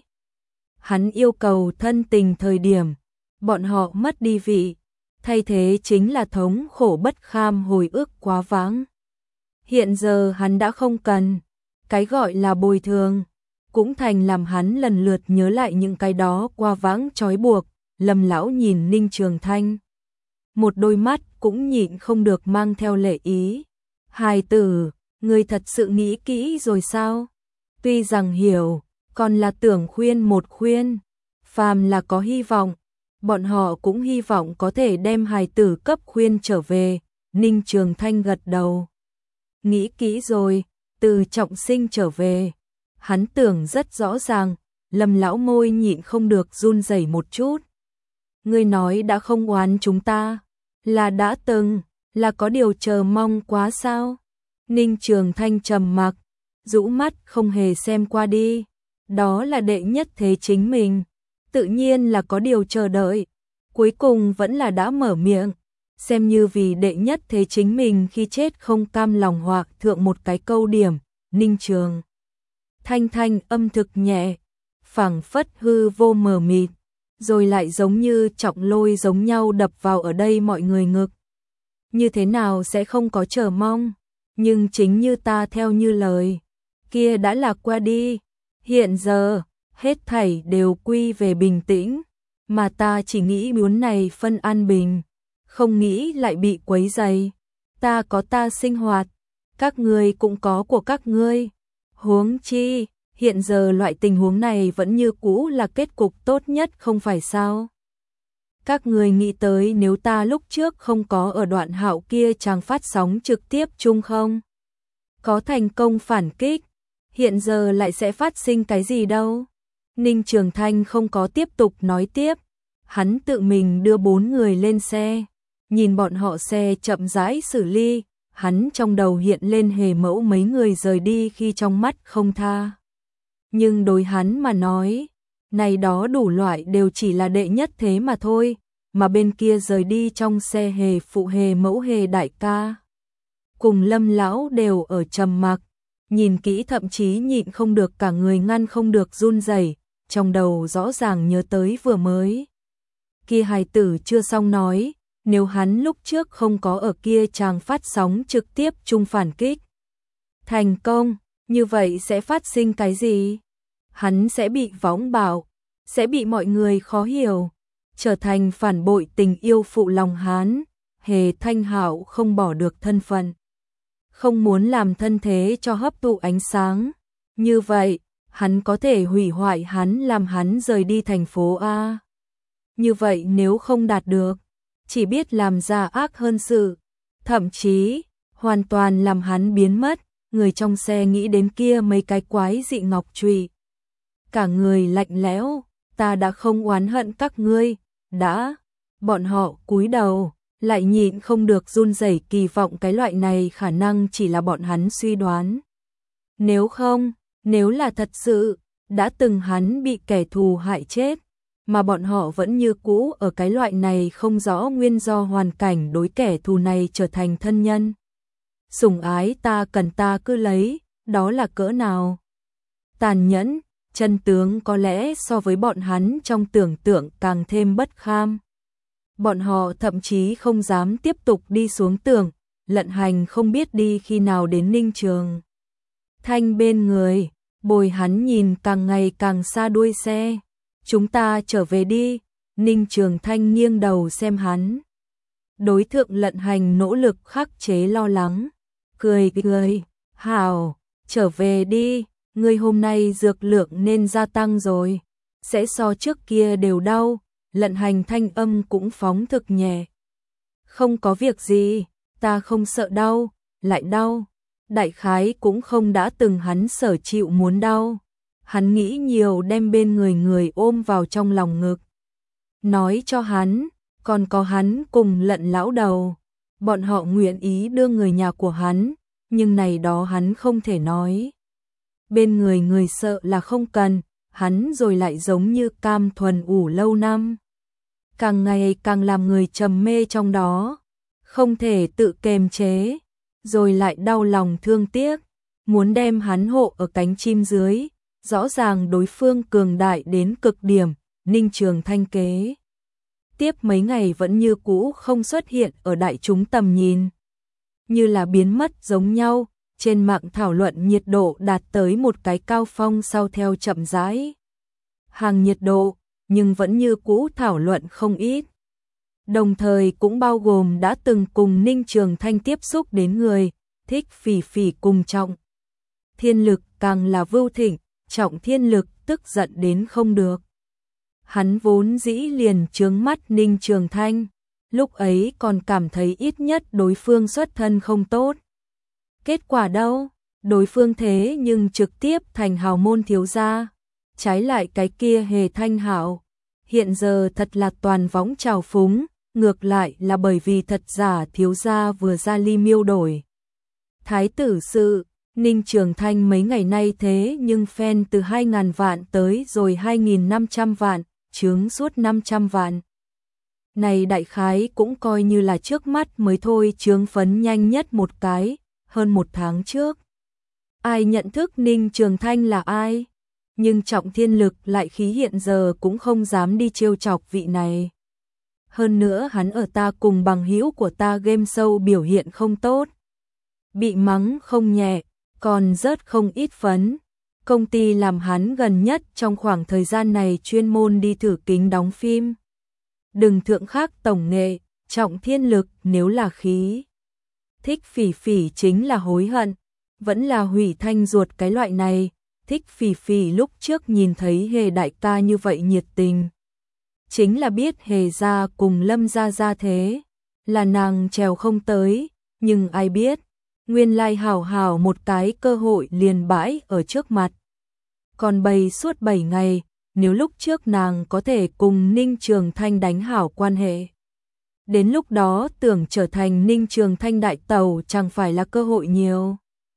Hắn yêu cầu thân tình thời điểm, bọn họ mất đi vị, thay thế chính là thống khổ bất kham hồi ức quá vãng. Hiện giờ hắn đã không cần, cái gọi là bồi thường, cũng thành làm hắn lần lượt nhớ lại những cái đó qua vãng trói buộc. Lâm lão nhìn Ninh Trường Thanh, một đôi mắt cũng nhịn không được mang theo lệ ý. Hài tử, ngươi thật sự nghĩ kỹ rồi sao? Tuy rằng hiểu, còn là tưởng khuyên một khuyên, phàm là có hy vọng, bọn họ cũng hy vọng có thể đem hài tử cấp khuyên trở về. Ninh Trường Thanh gật đầu. Nghĩ kỹ rồi, từ trọng sinh trở về. Hắn tưởng rất rõ ràng, Lâm lão môi nhịn không được run rẩy một chút. Ngươi nói đã không oán chúng ta, là đã từng, là có điều chờ mong quá sao? Ninh Trường Thanh trầm mặc, rũ mắt không hề xem qua đi. Đó là đệ nhất thế chính mình, tự nhiên là có điều chờ đợi. Cuối cùng vẫn là đã mở miệng, xem như vì đệ nhất thế chính mình khi chết không cam lòng hoặc thượng một cái câu điểm. Ninh Trường Thanh thanh âm thực nhẹ, phảng phất hư vô mờ mịt, rồi lại giống như trọng lôi giống nhau đập vào ở đây mọi người ngực. Như thế nào sẽ không có chờ mong, nhưng chính như ta theo như lời, kia đã là qua đi, hiện giờ, hết thảy đều quy về bình tĩnh, mà ta chỉ nghĩ muốn này phân an bình, không nghĩ lại bị quấy rầy. Ta có ta sinh hoạt, các ngươi cũng có của các ngươi. Huống chi, hiện giờ loại tình huống này vẫn như cũ là kết cục tốt nhất không phải sao? Các người nghĩ tới nếu ta lúc trước không có ở đoạn hạo kia chàng phát sóng trực tiếp chung không? Có thành công phản kích, hiện giờ lại sẽ phát sinh cái gì đâu? Ninh Trường Thanh không có tiếp tục nói tiếp, hắn tự mình đưa bốn người lên xe, nhìn bọn họ xe chậm rãi xử lý, hắn trong đầu hiện lên hề mẫu mấy người rời đi khi trong mắt không tha. Nhưng đối hắn mà nói, này đó đủ loại đều chỉ là đệ nhất thế mà thôi, mà bên kia rời đi trong xe hề phụ hề mẫu hề đại ca. Cùng Lâm lão đều ở trầm mặc, nhìn kỹ thậm chí nhịn không được cả người ngăn không được run rẩy, trong đầu rõ ràng nhớ tới vừa mới. Kia hài tử chưa xong nói, nếu hắn lúc trước không có ở kia chàng phát sóng trực tiếp chung phản kích. Thành công, như vậy sẽ phát sinh cái gì? Hắn sẽ bị võng bảo, sẽ bị mọi người khó hiểu, trở thành phản bội tình yêu phụ lòng hắn. Hề Thanh Hạo không bỏ được thân phận, không muốn làm thân thế cho hấp thụ ánh sáng. Như vậy, hắn có thể hủy hoại hắn làm hắn rời đi thành phố A. Như vậy nếu không đạt được, chỉ biết làm ra ác hơn sự, thậm chí hoàn toàn làm hắn biến mất. Người trong xe nghĩ đến kia mấy cái quái dị ngọc trụy, cả người lạnh lẽo. Ta đã không oán hận các ngươi, đã. Bọn họ cúi đầu, lại nhịn không được run rẩy, kỳ vọng cái loại này khả năng chỉ là bọn hắn suy đoán. Nếu không, nếu là thật sự, đã từng hắn bị kẻ thù hại chết, mà bọn họ vẫn như cũ ở cái loại này không rõ nguyên do hoàn cảnh đối kẻ thù này trở thành thân nhân. Sủng ái ta cần ta cứ lấy, đó là cỡ nào tàn nhẫn, chân tướng có lẽ so với bọn hắn trong tưởng tượng càng thêm bất kham. Bọn họ thậm chí không dám tiếp tục đi xuống tường, Lận Hành không biết đi khi nào đến Ninh Trường Thanh bên người, bồi hắn nhìn càng ngày càng xa đuôi xe. Chúng ta trở về đi. Ninh Trường Thanh nghiêng đầu xem hắn. Đối thượng Lận Hành nỗ lực khắc chế lo lắng, cười cười, hảo, trở về đi, ngươi hôm nay dược lượng nên gia tăng rồi, sẽ so trước kia đều đau. Lận Hành thanh âm cũng phóng thực nhẹ. Không có việc gì, ta không sợ đau, lại đau. Đại khái cũng không đã từng hắn sở chịu muốn đau. Hắn nghĩ nhiều đem bên người người ôm vào trong lòng ngực. Nói cho hắn, còn có hắn cùng Lận lão đầu. Bọn họ nguyện ý đưa người nhà của hắn, nhưng này đó hắn không thể nói. Bên người người sợ là không cần, hắn rồi lại giống như cam thuần ủ lâu năm. Càng ngày càng làm người trầm mê trong đó, không thể tự kềm chế, rồi lại đau lòng thương tiếc, muốn đem hắn hộ ở cánh chim dưới. Rõ ràng đối phương cường đại đến cực điểm, Ninh Trường Thanh kế tiếp mấy ngày vẫn như cũ không xuất hiện ở đại chúng tầm nhìn, như là biến mất giống nhau. Trên mạng thảo luận nhiệt độ đạt tới một cái cao phong sau theo chậm rãi hàng nhiệt độ, nhưng vẫn như cũ thảo luận không ít. Đồng thời cũng bao gồm đã từng cùng Ninh Trường Thanh tiếp xúc đến người, Thích Phỉ Phỉ cùng Trọng Thiên Lực càng là Vưu Thịnh. Trọng Thiên Lực tức giận đến không được. Hắn vốn dĩ liền chướng mắt Ninh Trường Thanh, lúc ấy còn cảm thấy ít nhất đối phương xuất thân không tốt. Kết quả đâu, đối phương thế nhưng trực tiếp thành hào môn thiếu gia. Trái lại cái kia Hề Thanh Hạo, hiện giờ thật là toàn võng trào phúng, ngược lại là bởi vì thật giả thiếu gia vừa ra ly miêu đổi thái tử sự. Ninh Trường Thanh mấy ngày nay thế nhưng fan từ hai nghìn vạn tới rồi hai nghìn năm trăm vạn, chướng suốt năm trăm vạn. Này đại khái cũng coi như là trước mắt mới thôi, chướng phấn nhanh nhất một cái, hơn một tháng trước. Ai nhận thức Ninh Trường Thanh là ai? Nhưng Trọng Thiên Lực lại khí hiện giờ cũng không dám đi trêu chọc vị này. Hơn nữa hắn ở ta cùng bằng hữu của ta game show biểu hiện không tốt. Bị mắng không nhẹ, còn rớt không ít phấn. Công ty làm hắn gần nhất trong khoảng thời gian này chuyên môn đi thử kính đóng phim. Đừng thượng khác tổng nghệ, Trọng Thiên Lực nếu là khí. Thích Phỉ Phỉ chính là hối hận, vẫn là hủy thanh ruột cái loại này. Thích Phỉ Phỉ lúc trước nhìn thấy Hề đại ca như vậy nhiệt tình, chính là biết Hề gia cùng Lâm gia gia thế, là nàng trèo không tới, nhưng ai biết, nguyên lai hảo hảo một cái cơ hội liền bãi ở trước mặt. Còn bày suốt bảy ngày, nếu lúc trước nàng có thể cùng Ninh Trường Thanh đánh hảo quan hệ. Đến lúc đó tưởng trở thành Ninh Trường Thanh đại tẩu chẳng phải là cơ hội nhiều.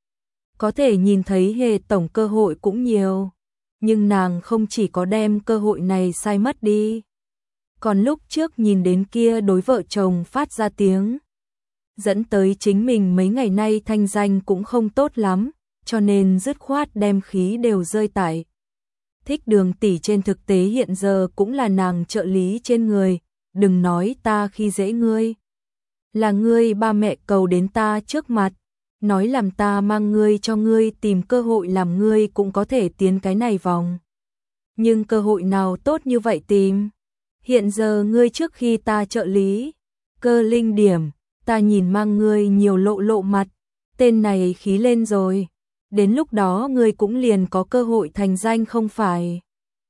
Có thể nhìn thấy Hề tổng cơ hội cũng nhiều, nhưng nàng không chỉ có đem cơ hội này sai mất đi. Còn lúc trước nhìn đến kia đối vợ chồng phát ra tiếng, dẫn tới chính mình mấy ngày nay thanh danh cũng không tốt lắm, cho nên dứt khoát đem khí đều rơi tại. Thích Đường tỷ trên thực tế hiện giờ cũng là nàng trợ lý trên người, đừng nói ta khi dễ ngươi. Là ngươi ba mẹ cầu đến ta trước mặt, nói làm ta mang ngươi cho ngươi tìm cơ hội làm ngươi cũng có thể tiến cái này vòng. Nhưng cơ hội nào tốt như vậy tìm? Hiện giờ ngươi trước khi ta trợ lý, Cơ Linh điểm, ta nhìn mang ngươi nhiều lộ lộ mặt, tên này khí lên rồi, đến lúc đó ngươi cũng liền có cơ hội thành danh không phải.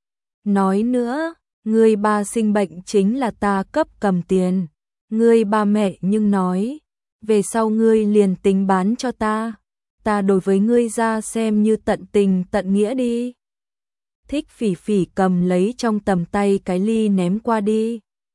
Nói nữa, ngươi ba sinh bệnh chính là ta cấp cầm tiền, ngươi ba mẹ nhưng nói, về sau ngươi liền tính bán cho ta, ta đối với ngươi ra xem như tận tình tận nghĩa đi. Thích Phỉ Phỉ cầm lấy trong tầm tay cái ly ném qua đi.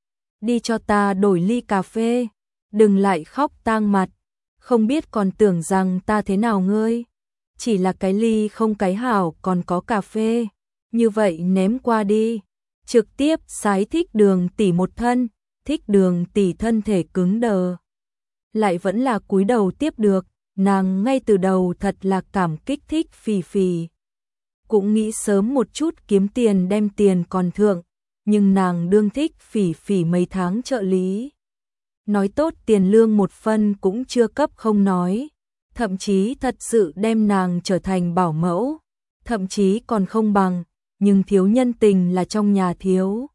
Đi cho ta đổi ly cà phê, đừng lại khóc tang mặt, không biết còn tưởng rằng ta thế nào ngươi. Chỉ là cái ly không cái hảo còn có cà phê, như vậy ném qua đi. Trực tiếp sái Thích Đường tỷ một thân, Thích Đường tỷ thân thể cứng đờ. Lại vẫn là cúi đầu tiếp được, nàng ngay từ đầu thật là cảm kích Thích Phỉ Phỉ. Cũng nghĩ sớm một chút kiếm tiền đem tiền còn thượng, nhưng nàng đương Thích Phỉ Phỉ mấy tháng trợ lý. Nói tốt tiền lương một phân cũng chưa cấp không nói, thậm chí thật sự đem nàng trở thành bảo mẫu, thậm chí còn không bằng, nhưng thiếu nhân tình là trong nhà thiếu.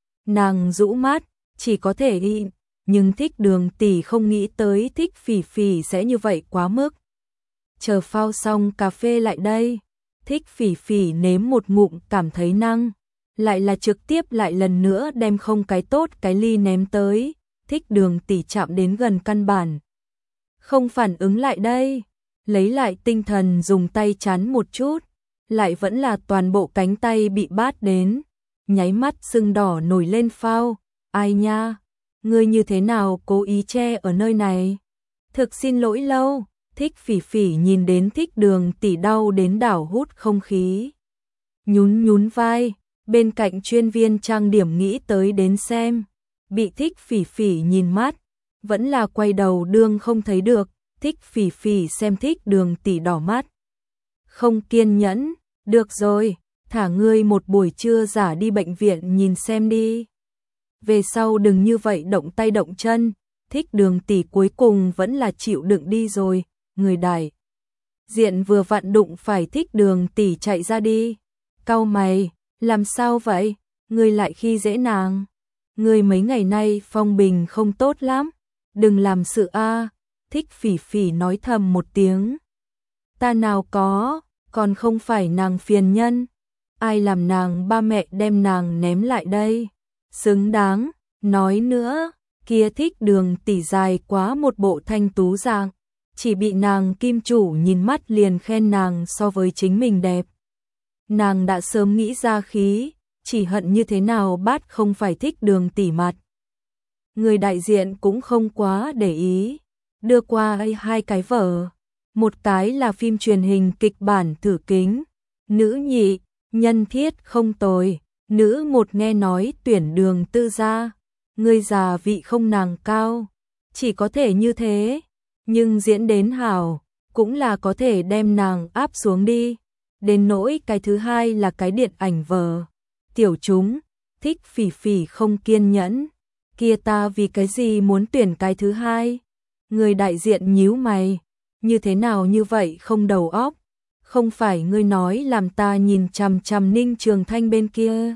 Nàng rũ mắt, chỉ có thể đi, nhưng Thích Đường tỷ không nghĩ tới Thích Phỉ Phỉ sẽ như vậy quá mức. Chờ phao xong cà phê lại đây. Thích Phỉ Phỉ nếm một ngụm cảm thấy năng, lại là trực tiếp lại lần nữa đem không cái tốt cái ly ném tới, Thích Đường tỷ chạm đến gần căn bản. Không phản ứng lại đây, lấy lại tinh thần dùng tay chắn một chút, lại vẫn là toàn bộ cánh tay bị bát đến, nháy mắt sưng đỏ nổi lên phao, ai nha, ngươi như thế nào cố ý che ở nơi này, thực xin lỗi lâu. Thích Phỉ Phỉ nhìn đến Thích Đường tỷ đau đến đảo hút không khí. Nhún nhún vai, bên cạnh chuyên viên trang điểm nghĩ tới đến xem. Bị Thích Phỉ Phỉ nhìn mắt, vẫn là quay đầu đương không thấy được. Thích Phỉ Phỉ xem Thích Đường tỷ đỏ mắt. Không kiên nhẫn, được rồi, thả ngươi một buổi trưa giả đi bệnh viện nhìn xem đi. Về sau đừng như vậy động tay động chân. Thích Đường tỷ cuối cùng vẫn là chịu đựng đi rồi. Người đại diện vừa vặn đụng phải Thích Đường tỷ chạy ra đi. Cau mày, làm sao vậy? Ngươi lại khi dễ nàng. Ngươi mấy ngày nay phong bình không tốt lắm. Đừng làm sự a. Thích Phỉ Phỉ nói thầm một tiếng. Ta nào có, còn không phải nàng phiền nhân. Ai làm nàng ba mẹ đem nàng ném lại đây. Xứng đáng, nói nữa, kia Thích Đường tỷ dài quá một bộ thanh tú dạng. Chỉ bị nàng kim chủ nhìn mắt liền khen nàng so với chính mình đẹp. Nàng đã sớm nghĩ ra khí, chỉ hận như thế nào bát không phải Thích Đường tỷ mặt. Người đại diện cũng không quá để ý, đưa qua hai cái vở. Một cái là phim truyền hình kịch bản thử kính, nữ nhị, nhân thiết không tồi, nữ một nghe nói tuyển Đường tư gia, người già vị không nàng cao, chỉ có thể như thế. Nhưng diễn đến hảo, cũng là có thể đem nàng áp xuống đi. Đến nỗi cái thứ hai là cái điện ảnh vở. Tiểu chúng, Thích Phỉ Phỉ không kiên nhẫn. Kia ta vì cái gì muốn tuyển cái thứ hai? Người đại diện nhíu mày. Như thế nào như vậy không đầu óc? Không phải ngươi nói làm ta nhìn chằm chằm Ninh Trường Thanh bên kia.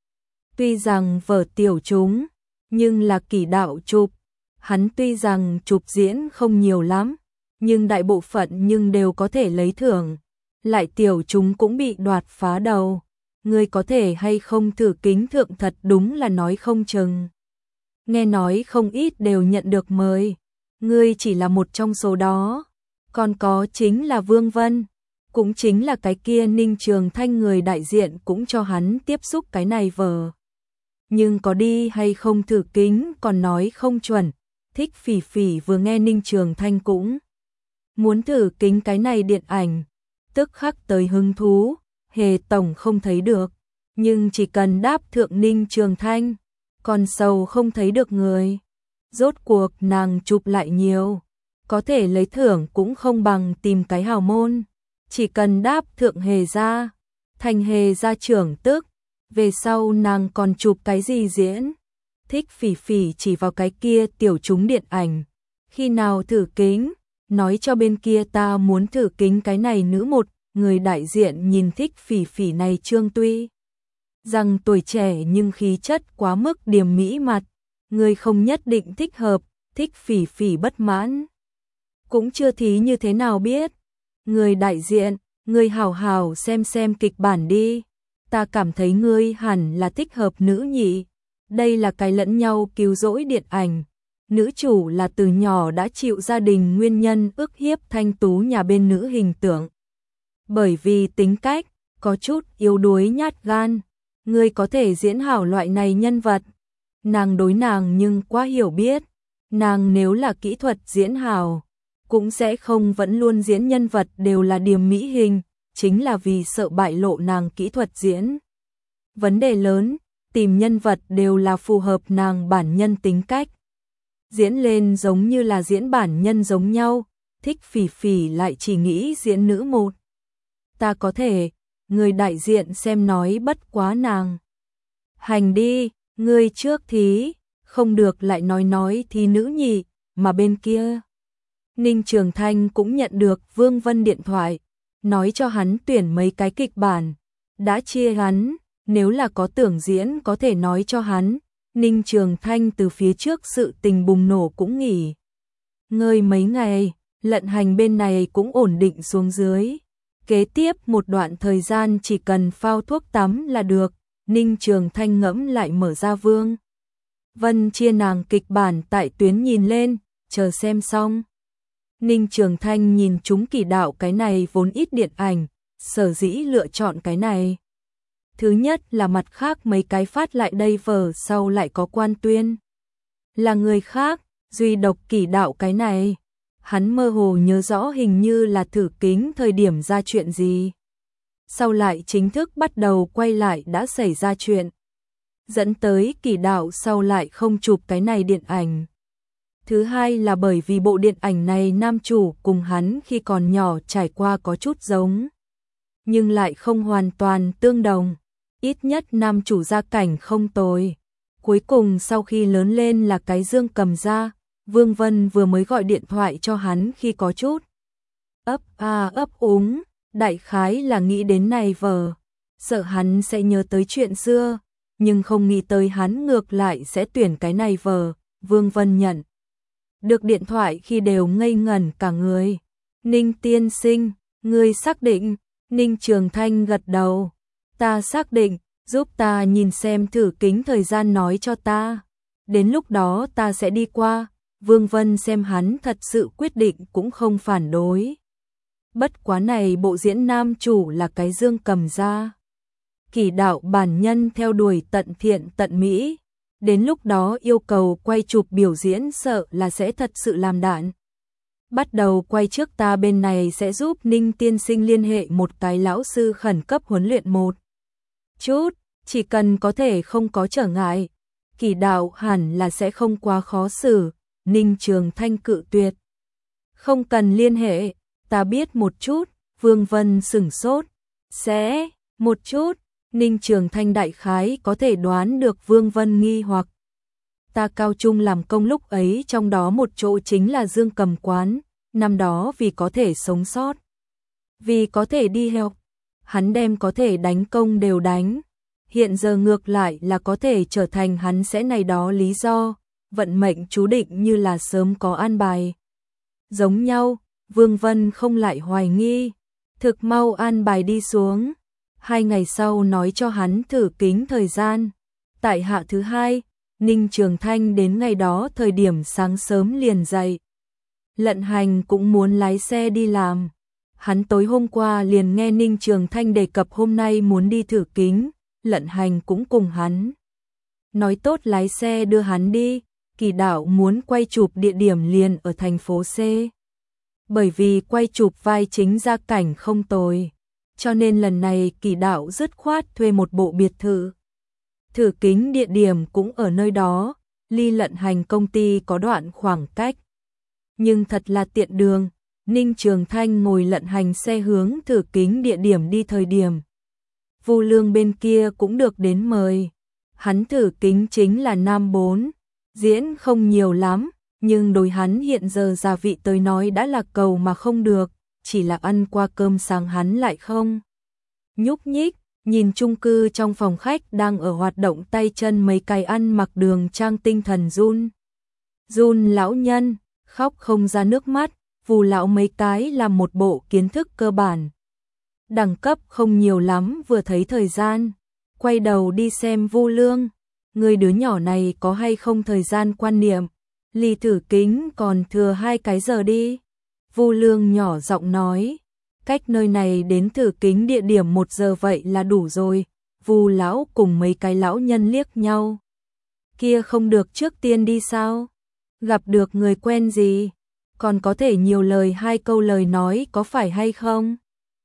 Tuy rằng vở tiểu chúng, nhưng là kỷ đạo chụp. Hắn tuy rằng chụp diễn không nhiều lắm, nhưng đại bộ phận nhưng đều có thể lấy thưởng. Lại tiểu chúng cũng bị đoạt phá đầu. ngươi có thể hay không thử kính thượng thật đúng là nói không chừng. Nghe nói không ít đều nhận được mời, ngươi chỉ là một trong số đó. Còn có chính là Vương Vân, cũng chính là cái kia Ninh Trường Thanh người đại diện cũng cho hắn tiếp xúc cái này vờ. Nhưng có đi hay không thử kính còn nói không chuẩn. Thích Phỉ Phỉ vừa nghe Ninh Trường Thanh cũng muốn thử kính cái này điện ảnh, tức khắc tới hứng thú. Hề tổng không thấy được, nhưng chỉ cần đáp thượng Ninh Trường Thanh, còn sầu không thấy được người. Rốt cuộc nàng chụp lại nhiều, có thể lấy thưởng cũng không bằng tìm cái hào môn. Chỉ cần đáp thượng Hề gia, thành Hề gia trưởng tức, về sau nàng còn chụp cái gì diễn. Thích Phỉ Phỉ chỉ vào cái kia tiểu chúng điện ảnh, khi nào thử kính, nói cho bên kia ta muốn thử kính cái này nữ một. Người đại diện nhìn Thích Phỉ Phỉ này trương tuy rằng tuổi trẻ nhưng khí chất quá mức điềm mỹ mặt, người không nhất định thích hợp. Thích Phỉ Phỉ bất mãn, cũng chưa thí như thế nào biết. Người đại diện, người hảo hảo xem xem kịch bản đi, ta cảm thấy ngươi hẳn là thích hợp nữ nhị. Đây là cái lẫn nhau cứu rỗi điện ảnh, nữ chủ là từ nhỏ đã chịu gia đình nguyên nhân ức hiếp thanh tú nhà bên nữ hình tượng. Bởi vì tính cách có chút yếu đuối nhát gan, ngươi có thể diễn hảo loại này nhân vật. Nàng đối nàng nhưng quá hiểu biết, nàng nếu là kỹ thuật diễn hảo, cũng sẽ không vẫn luôn diễn nhân vật đều là điềm mỹ hình, chính là vì sợ bại lộ nàng kỹ thuật diễn. Vấn đề lớn, tìm nhân vật đều là phù hợp nàng bản nhân tính cách. Diễn lên giống như là diễn bản nhân giống nhau, Thích Phỉ Phỉ lại chỉ nghĩ diễn nữ một. Ta có thể, người đại diện xem nói bất quá nàng. Hành đi, ngươi trước thí, không được lại nói nói thì nữ nhị, mà bên kia. Ninh Trường Thanh cũng nhận được Vương Vân điện thoại, nói cho hắn tuyển mấy cái kịch bản, đã chia hắn, nếu là có tưởng diễn có thể nói cho hắn. Ninh Trường Thanh từ phía trước sự tình bùng nổ cũng nghỉ ngơi mấy ngày, lận hành bên này cũng ổn định xuống dưới. Kế tiếp một đoạn thời gian chỉ cần phao thuốc tắm là được. Ninh Trường Thanh ngẫm lại mở ra Vương Vân chia nàng kịch bản tại tuyến nhìn lên, chờ xem xong. Ninh Trường Thanh nhìn chúng Kỳ Đạo cái này vốn ít điện ảnh, sở dĩ lựa chọn cái này. Thứ nhất là mặt khác mấy cái phát lại đây vở sau lại có quan tuyên. Là người khác, duy độc Kỳ Đạo cái này. Hắn mơ hồ nhớ rõ hình như là thử kính thời điểm ra chuyện gì. Sau lại chính thức bắt đầu quay lại đã xảy ra chuyện. Dẫn tới Kỳ Đạo sau lại không chụp cái này điện ảnh. Thứ hai là bởi vì bộ điện ảnh này nam chủ cùng hắn khi còn nhỏ trải qua có chút giống, nhưng lại không hoàn toàn tương đồng. Ít nhất nam chủ gia cảnh không tồi. Cuối cùng sau khi lớn lên là cái Dương Cầm ra. Vương Vân vừa mới gọi điện thoại cho hắn khi có chút ấp a ấp úng, đại khái là nghĩ đến này vờ, sợ hắn sẽ nhớ tới chuyện xưa, nhưng không nghĩ tới hắn ngược lại sẽ tuyển cái này vờ. Vương Vân nhận được điện thoại khi đều ngây ngẩn cả người. Ninh tiên sinh, ngươi xác định? Ninh Trường Thanh gật đầu. Ta xác định, giúp ta nhìn xem thử kính thời gian nói cho ta. Đến lúc đó ta sẽ đi qua. Vương Vân xem hắn thật sự quyết định cũng không phản đối. Bất quá này bộ diễn nam chủ là cái Dương Cầm ra. Kỳ Đạo bản nhân theo đuổi tận thiện tận mỹ. Đến lúc đó yêu cầu quay chụp biểu diễn sợ là sẽ thật sự làm đạn. Bắt đầu quay trước ta bên này sẽ giúp Ninh tiên sinh liên hệ một cái lão sư khẩn cấp huấn luyện một chút, chỉ cần có thể không có trở ngại. Kỳ Đạo hẳn là sẽ không quá khó xử. Ninh Trường Thanh cự tuyệt. Không cần liên hệ, ta biết một chút. Vương Vân sửng sốt. Sẽ, một chút. Ninh Trường Thanh đại khái có thể đoán được Vương Vân nghi hoặc. Ta cao trung làm công lúc ấy trong đó một chỗ chính là Dương Cầm quán. Năm đó vì có thể sống sót, vì có thể đi học, hắn đem có thể đánh công đều đánh. Hiện giờ ngược lại là có thể trở thành hắn sẽ này đó lý do. Vận mệnh chú định như là sớm có an bài. Giống nhau, Vương Vân không lại hoài nghi. Thực mau an bài đi xuống. Hai ngày sau nói cho hắn thử kính thời gian. Tại hạ thứ hai, Ninh Trường Thanh đến ngày đó thời điểm sáng sớm liền dậy. Lận Hành cũng muốn lái xe đi làm. Hắn tối hôm qua liền nghe Ninh Trường Thanh đề cập hôm nay muốn đi thử kính, Lận Hành cũng cùng hắn nói tốt lái xe đưa hắn đi. Kỳ Đạo muốn quay chụp địa điểm liền ở thành phố C. Bởi vì quay chụp vai chính gia cảnh không tồi, cho nên lần này Kỳ Đạo dứt khoát thuê một bộ biệt thự. Thử kính địa điểm cũng ở nơi đó, ly Lận Hành công ty có đoạn khoảng cách. Nhưng thật là tiện đường, Ninh Trường Thanh ngồi Lận Hành xe hướng thử kính địa điểm đi thời điểm. Vu Lương bên kia cũng được đến mời. Hắn thử kính chính là nam bốn, diễn không nhiều lắm, nhưng đối hắn hiện giờ gia vị tới nói đã là cầu mà không được, chỉ là ăn qua cơm sáng hắn lại không nhúc nhích, nhìn chung cư trong phòng khách đang ở hoạt động tay chân mấy cái ăn mặc đường trang tinh thần run. Run lão nhân, khóc không ra nước mắt, Vu lão mấy cái làm một bộ kiến thức cơ bản. Đẳng cấp không nhiều lắm, vừa thấy thời gian, quay đầu đi xem Vu Lương, người đứa nhỏ này có hay không thời gian quan niệm, ly thử kính còn thừa hai cái giờ đi. Vu Lương nhỏ giọng nói, cách nơi này đến thử kính địa điểm một giờ vậy là đủ rồi. Vu lão cùng mấy cái lão nhân liếc nhau. Kia không được trước tiên đi sao? Gặp được người quen gì? Còn có thể nhiều lời hai câu lời nói có phải hay không?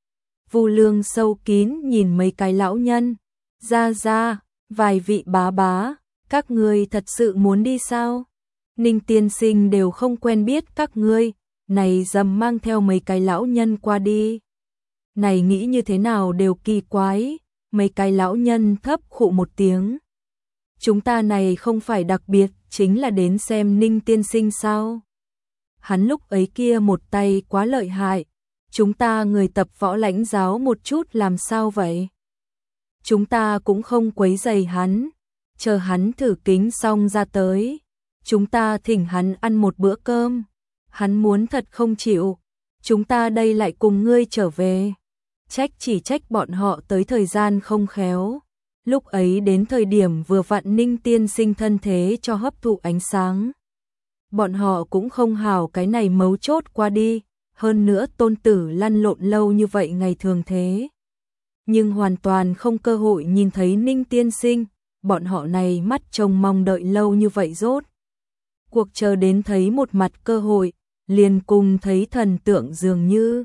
Vu Lương sâu kín nhìn mấy cái lão nhân. Ra ra, vài vị bá bá, các ngươi thật sự muốn đi sao? Ninh tiên sinh đều không quen biết các ngươi, này dầm mang theo mấy cái lão nhân qua đi. Này nghĩ như thế nào đều kỳ quái, mấy cái lão nhân thấp khụ một tiếng. Chúng ta này không phải đặc biệt, chính là đến xem Ninh tiên sinh sao? Hắn lúc ấy kia một tay quá lợi hại, chúng ta người tập võ lãnh giáo một chút làm sao vậy? Chúng ta cũng không quấy rầy hắn, chờ hắn thử kính xong ra tới, chúng ta thỉnh hắn ăn một bữa cơm. Hắn muốn thật không chịu, chúng ta đây lại cùng ngươi trở về. Trách chỉ trách bọn họ tới thời gian không khéo. Lúc ấy đến thời điểm vừa vặn Ninh tiên sinh thân thế cho hấp thụ ánh sáng. Bọn họ cũng không hào cái này mấu chốt qua đi, hơn nữa tôn tử lăn lộn lâu như vậy ngày thường thế. Nhưng hoàn toàn không cơ hội nhìn thấy Ninh tiên sinh, bọn họ này mắt trông mong đợi lâu như vậy rốt. Cuộc chờ đến thấy một mặt cơ hội, liền cùng thấy thần tượng dường như.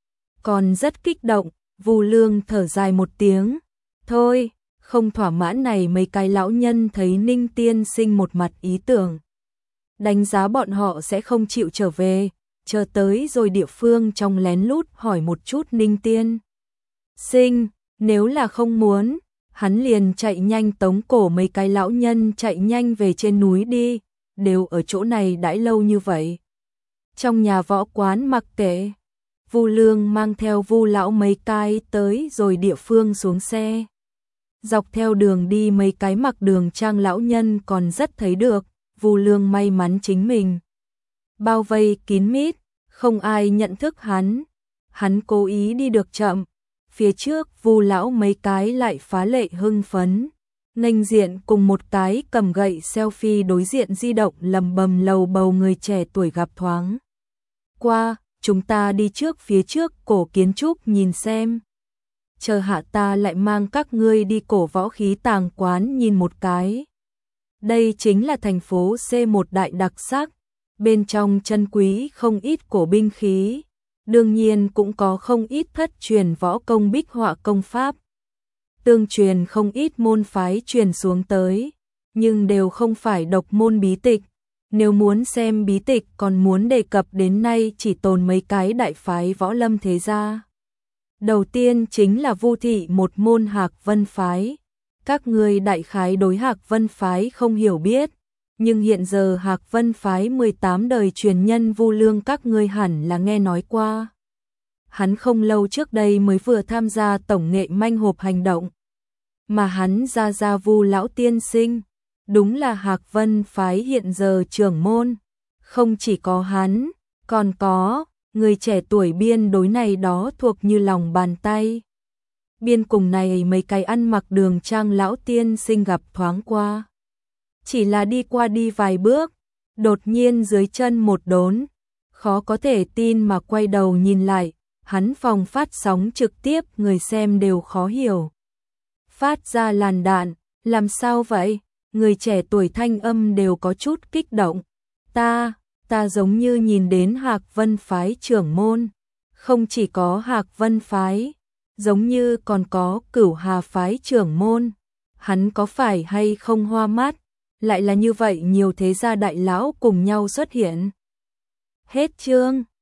Còn rất kích động, Vu Lương thở dài một tiếng. Thôi, không thỏa mãn này mấy cái lão nhân thấy Ninh tiên sinh một mặt ý tưởng. Đánh giá bọn họ sẽ không chịu trở về, chờ tới rồi địa phương trong lén lút hỏi một chút Ninh tiên sinh, nếu là không muốn, hắn liền chạy nhanh tống cổ mấy cái lão nhân chạy nhanh về trên núi đi, đều ở chỗ này đãi lâu như vậy. Trong nhà võ quán mặc kệ, Vu Lương mang theo Vu lão mấy cái tới rồi địa phương xuống xe. Dọc theo đường đi mấy cái mặc đường trang lão nhân còn rất thấy được, Vu Lương may mắn chính mình bao vây kín mít, không ai nhận thức hắn. Hắn cố ý đi được chậm, phía trước Vu lão mấy cái lại phá lệ hưng phấn, nghênh diện cùng một cái cầm gậy selfie đối diện di động lầm bầm lầu bầu người trẻ tuổi gặp thoáng qua. Chúng ta đi trước phía trước cổ kiến trúc nhìn xem, chờ hạ ta lại mang các ngươi đi cổ võ khí tàng quán nhìn một cái. Đây chính là thành phố C một đại đặc sắc, bên trong chân quý không ít cổ binh khí, đương nhiên cũng có không ít thất truyền võ công bích họa công pháp. Tương truyền không ít môn phái truyền xuống tới, nhưng đều không phải độc môn bí tịch. Nếu muốn xem bí tịch còn muốn đề cập đến nay chỉ tồn mấy cái đại phái võ lâm thế gia. Đầu tiên chính là Vu thị một môn Hạc Vân phái. Các ngươi đại khái đối Hạc Vân phái không hiểu biết, nhưng hiện giờ Hạc Vân phái mười tám đời truyền nhân Vu Lương các ngươi hẳn là nghe nói qua. Hắn không lâu trước đây mới vừa tham gia tổng nghệ manh hộp hành động, mà hắn ra ra Vu lão tiên sinh, đúng là Hạc Vân phái hiện giờ trưởng môn. Không chỉ có hắn, còn có người trẻ tuổi biên đối này đó thuộc như lòng bàn tay. biên cùng này mấy cái ăn mặc đường trang lão tiên sinh gặp thoáng qua. Chỉ là đi qua đi vài bước, đột nhiên dưới chân một đốn, khó có thể tin mà quay đầu nhìn lại, hắn phòng phát sóng trực tiếp người xem đều khó hiểu. Phát ra làn đạn, làm sao vậy? Người trẻ tuổi thanh âm đều có chút kích động. Ta, ta giống như nhìn đến Hạc Vân phái trưởng môn, không chỉ có Hạc Vân phái, giống như còn có Cửu Hà phái trưởng môn. Hắn có phải hay không hoa mắt? Lại là như vậy nhiều thế gia đại lão cùng nhau xuất hiện. Hết chương.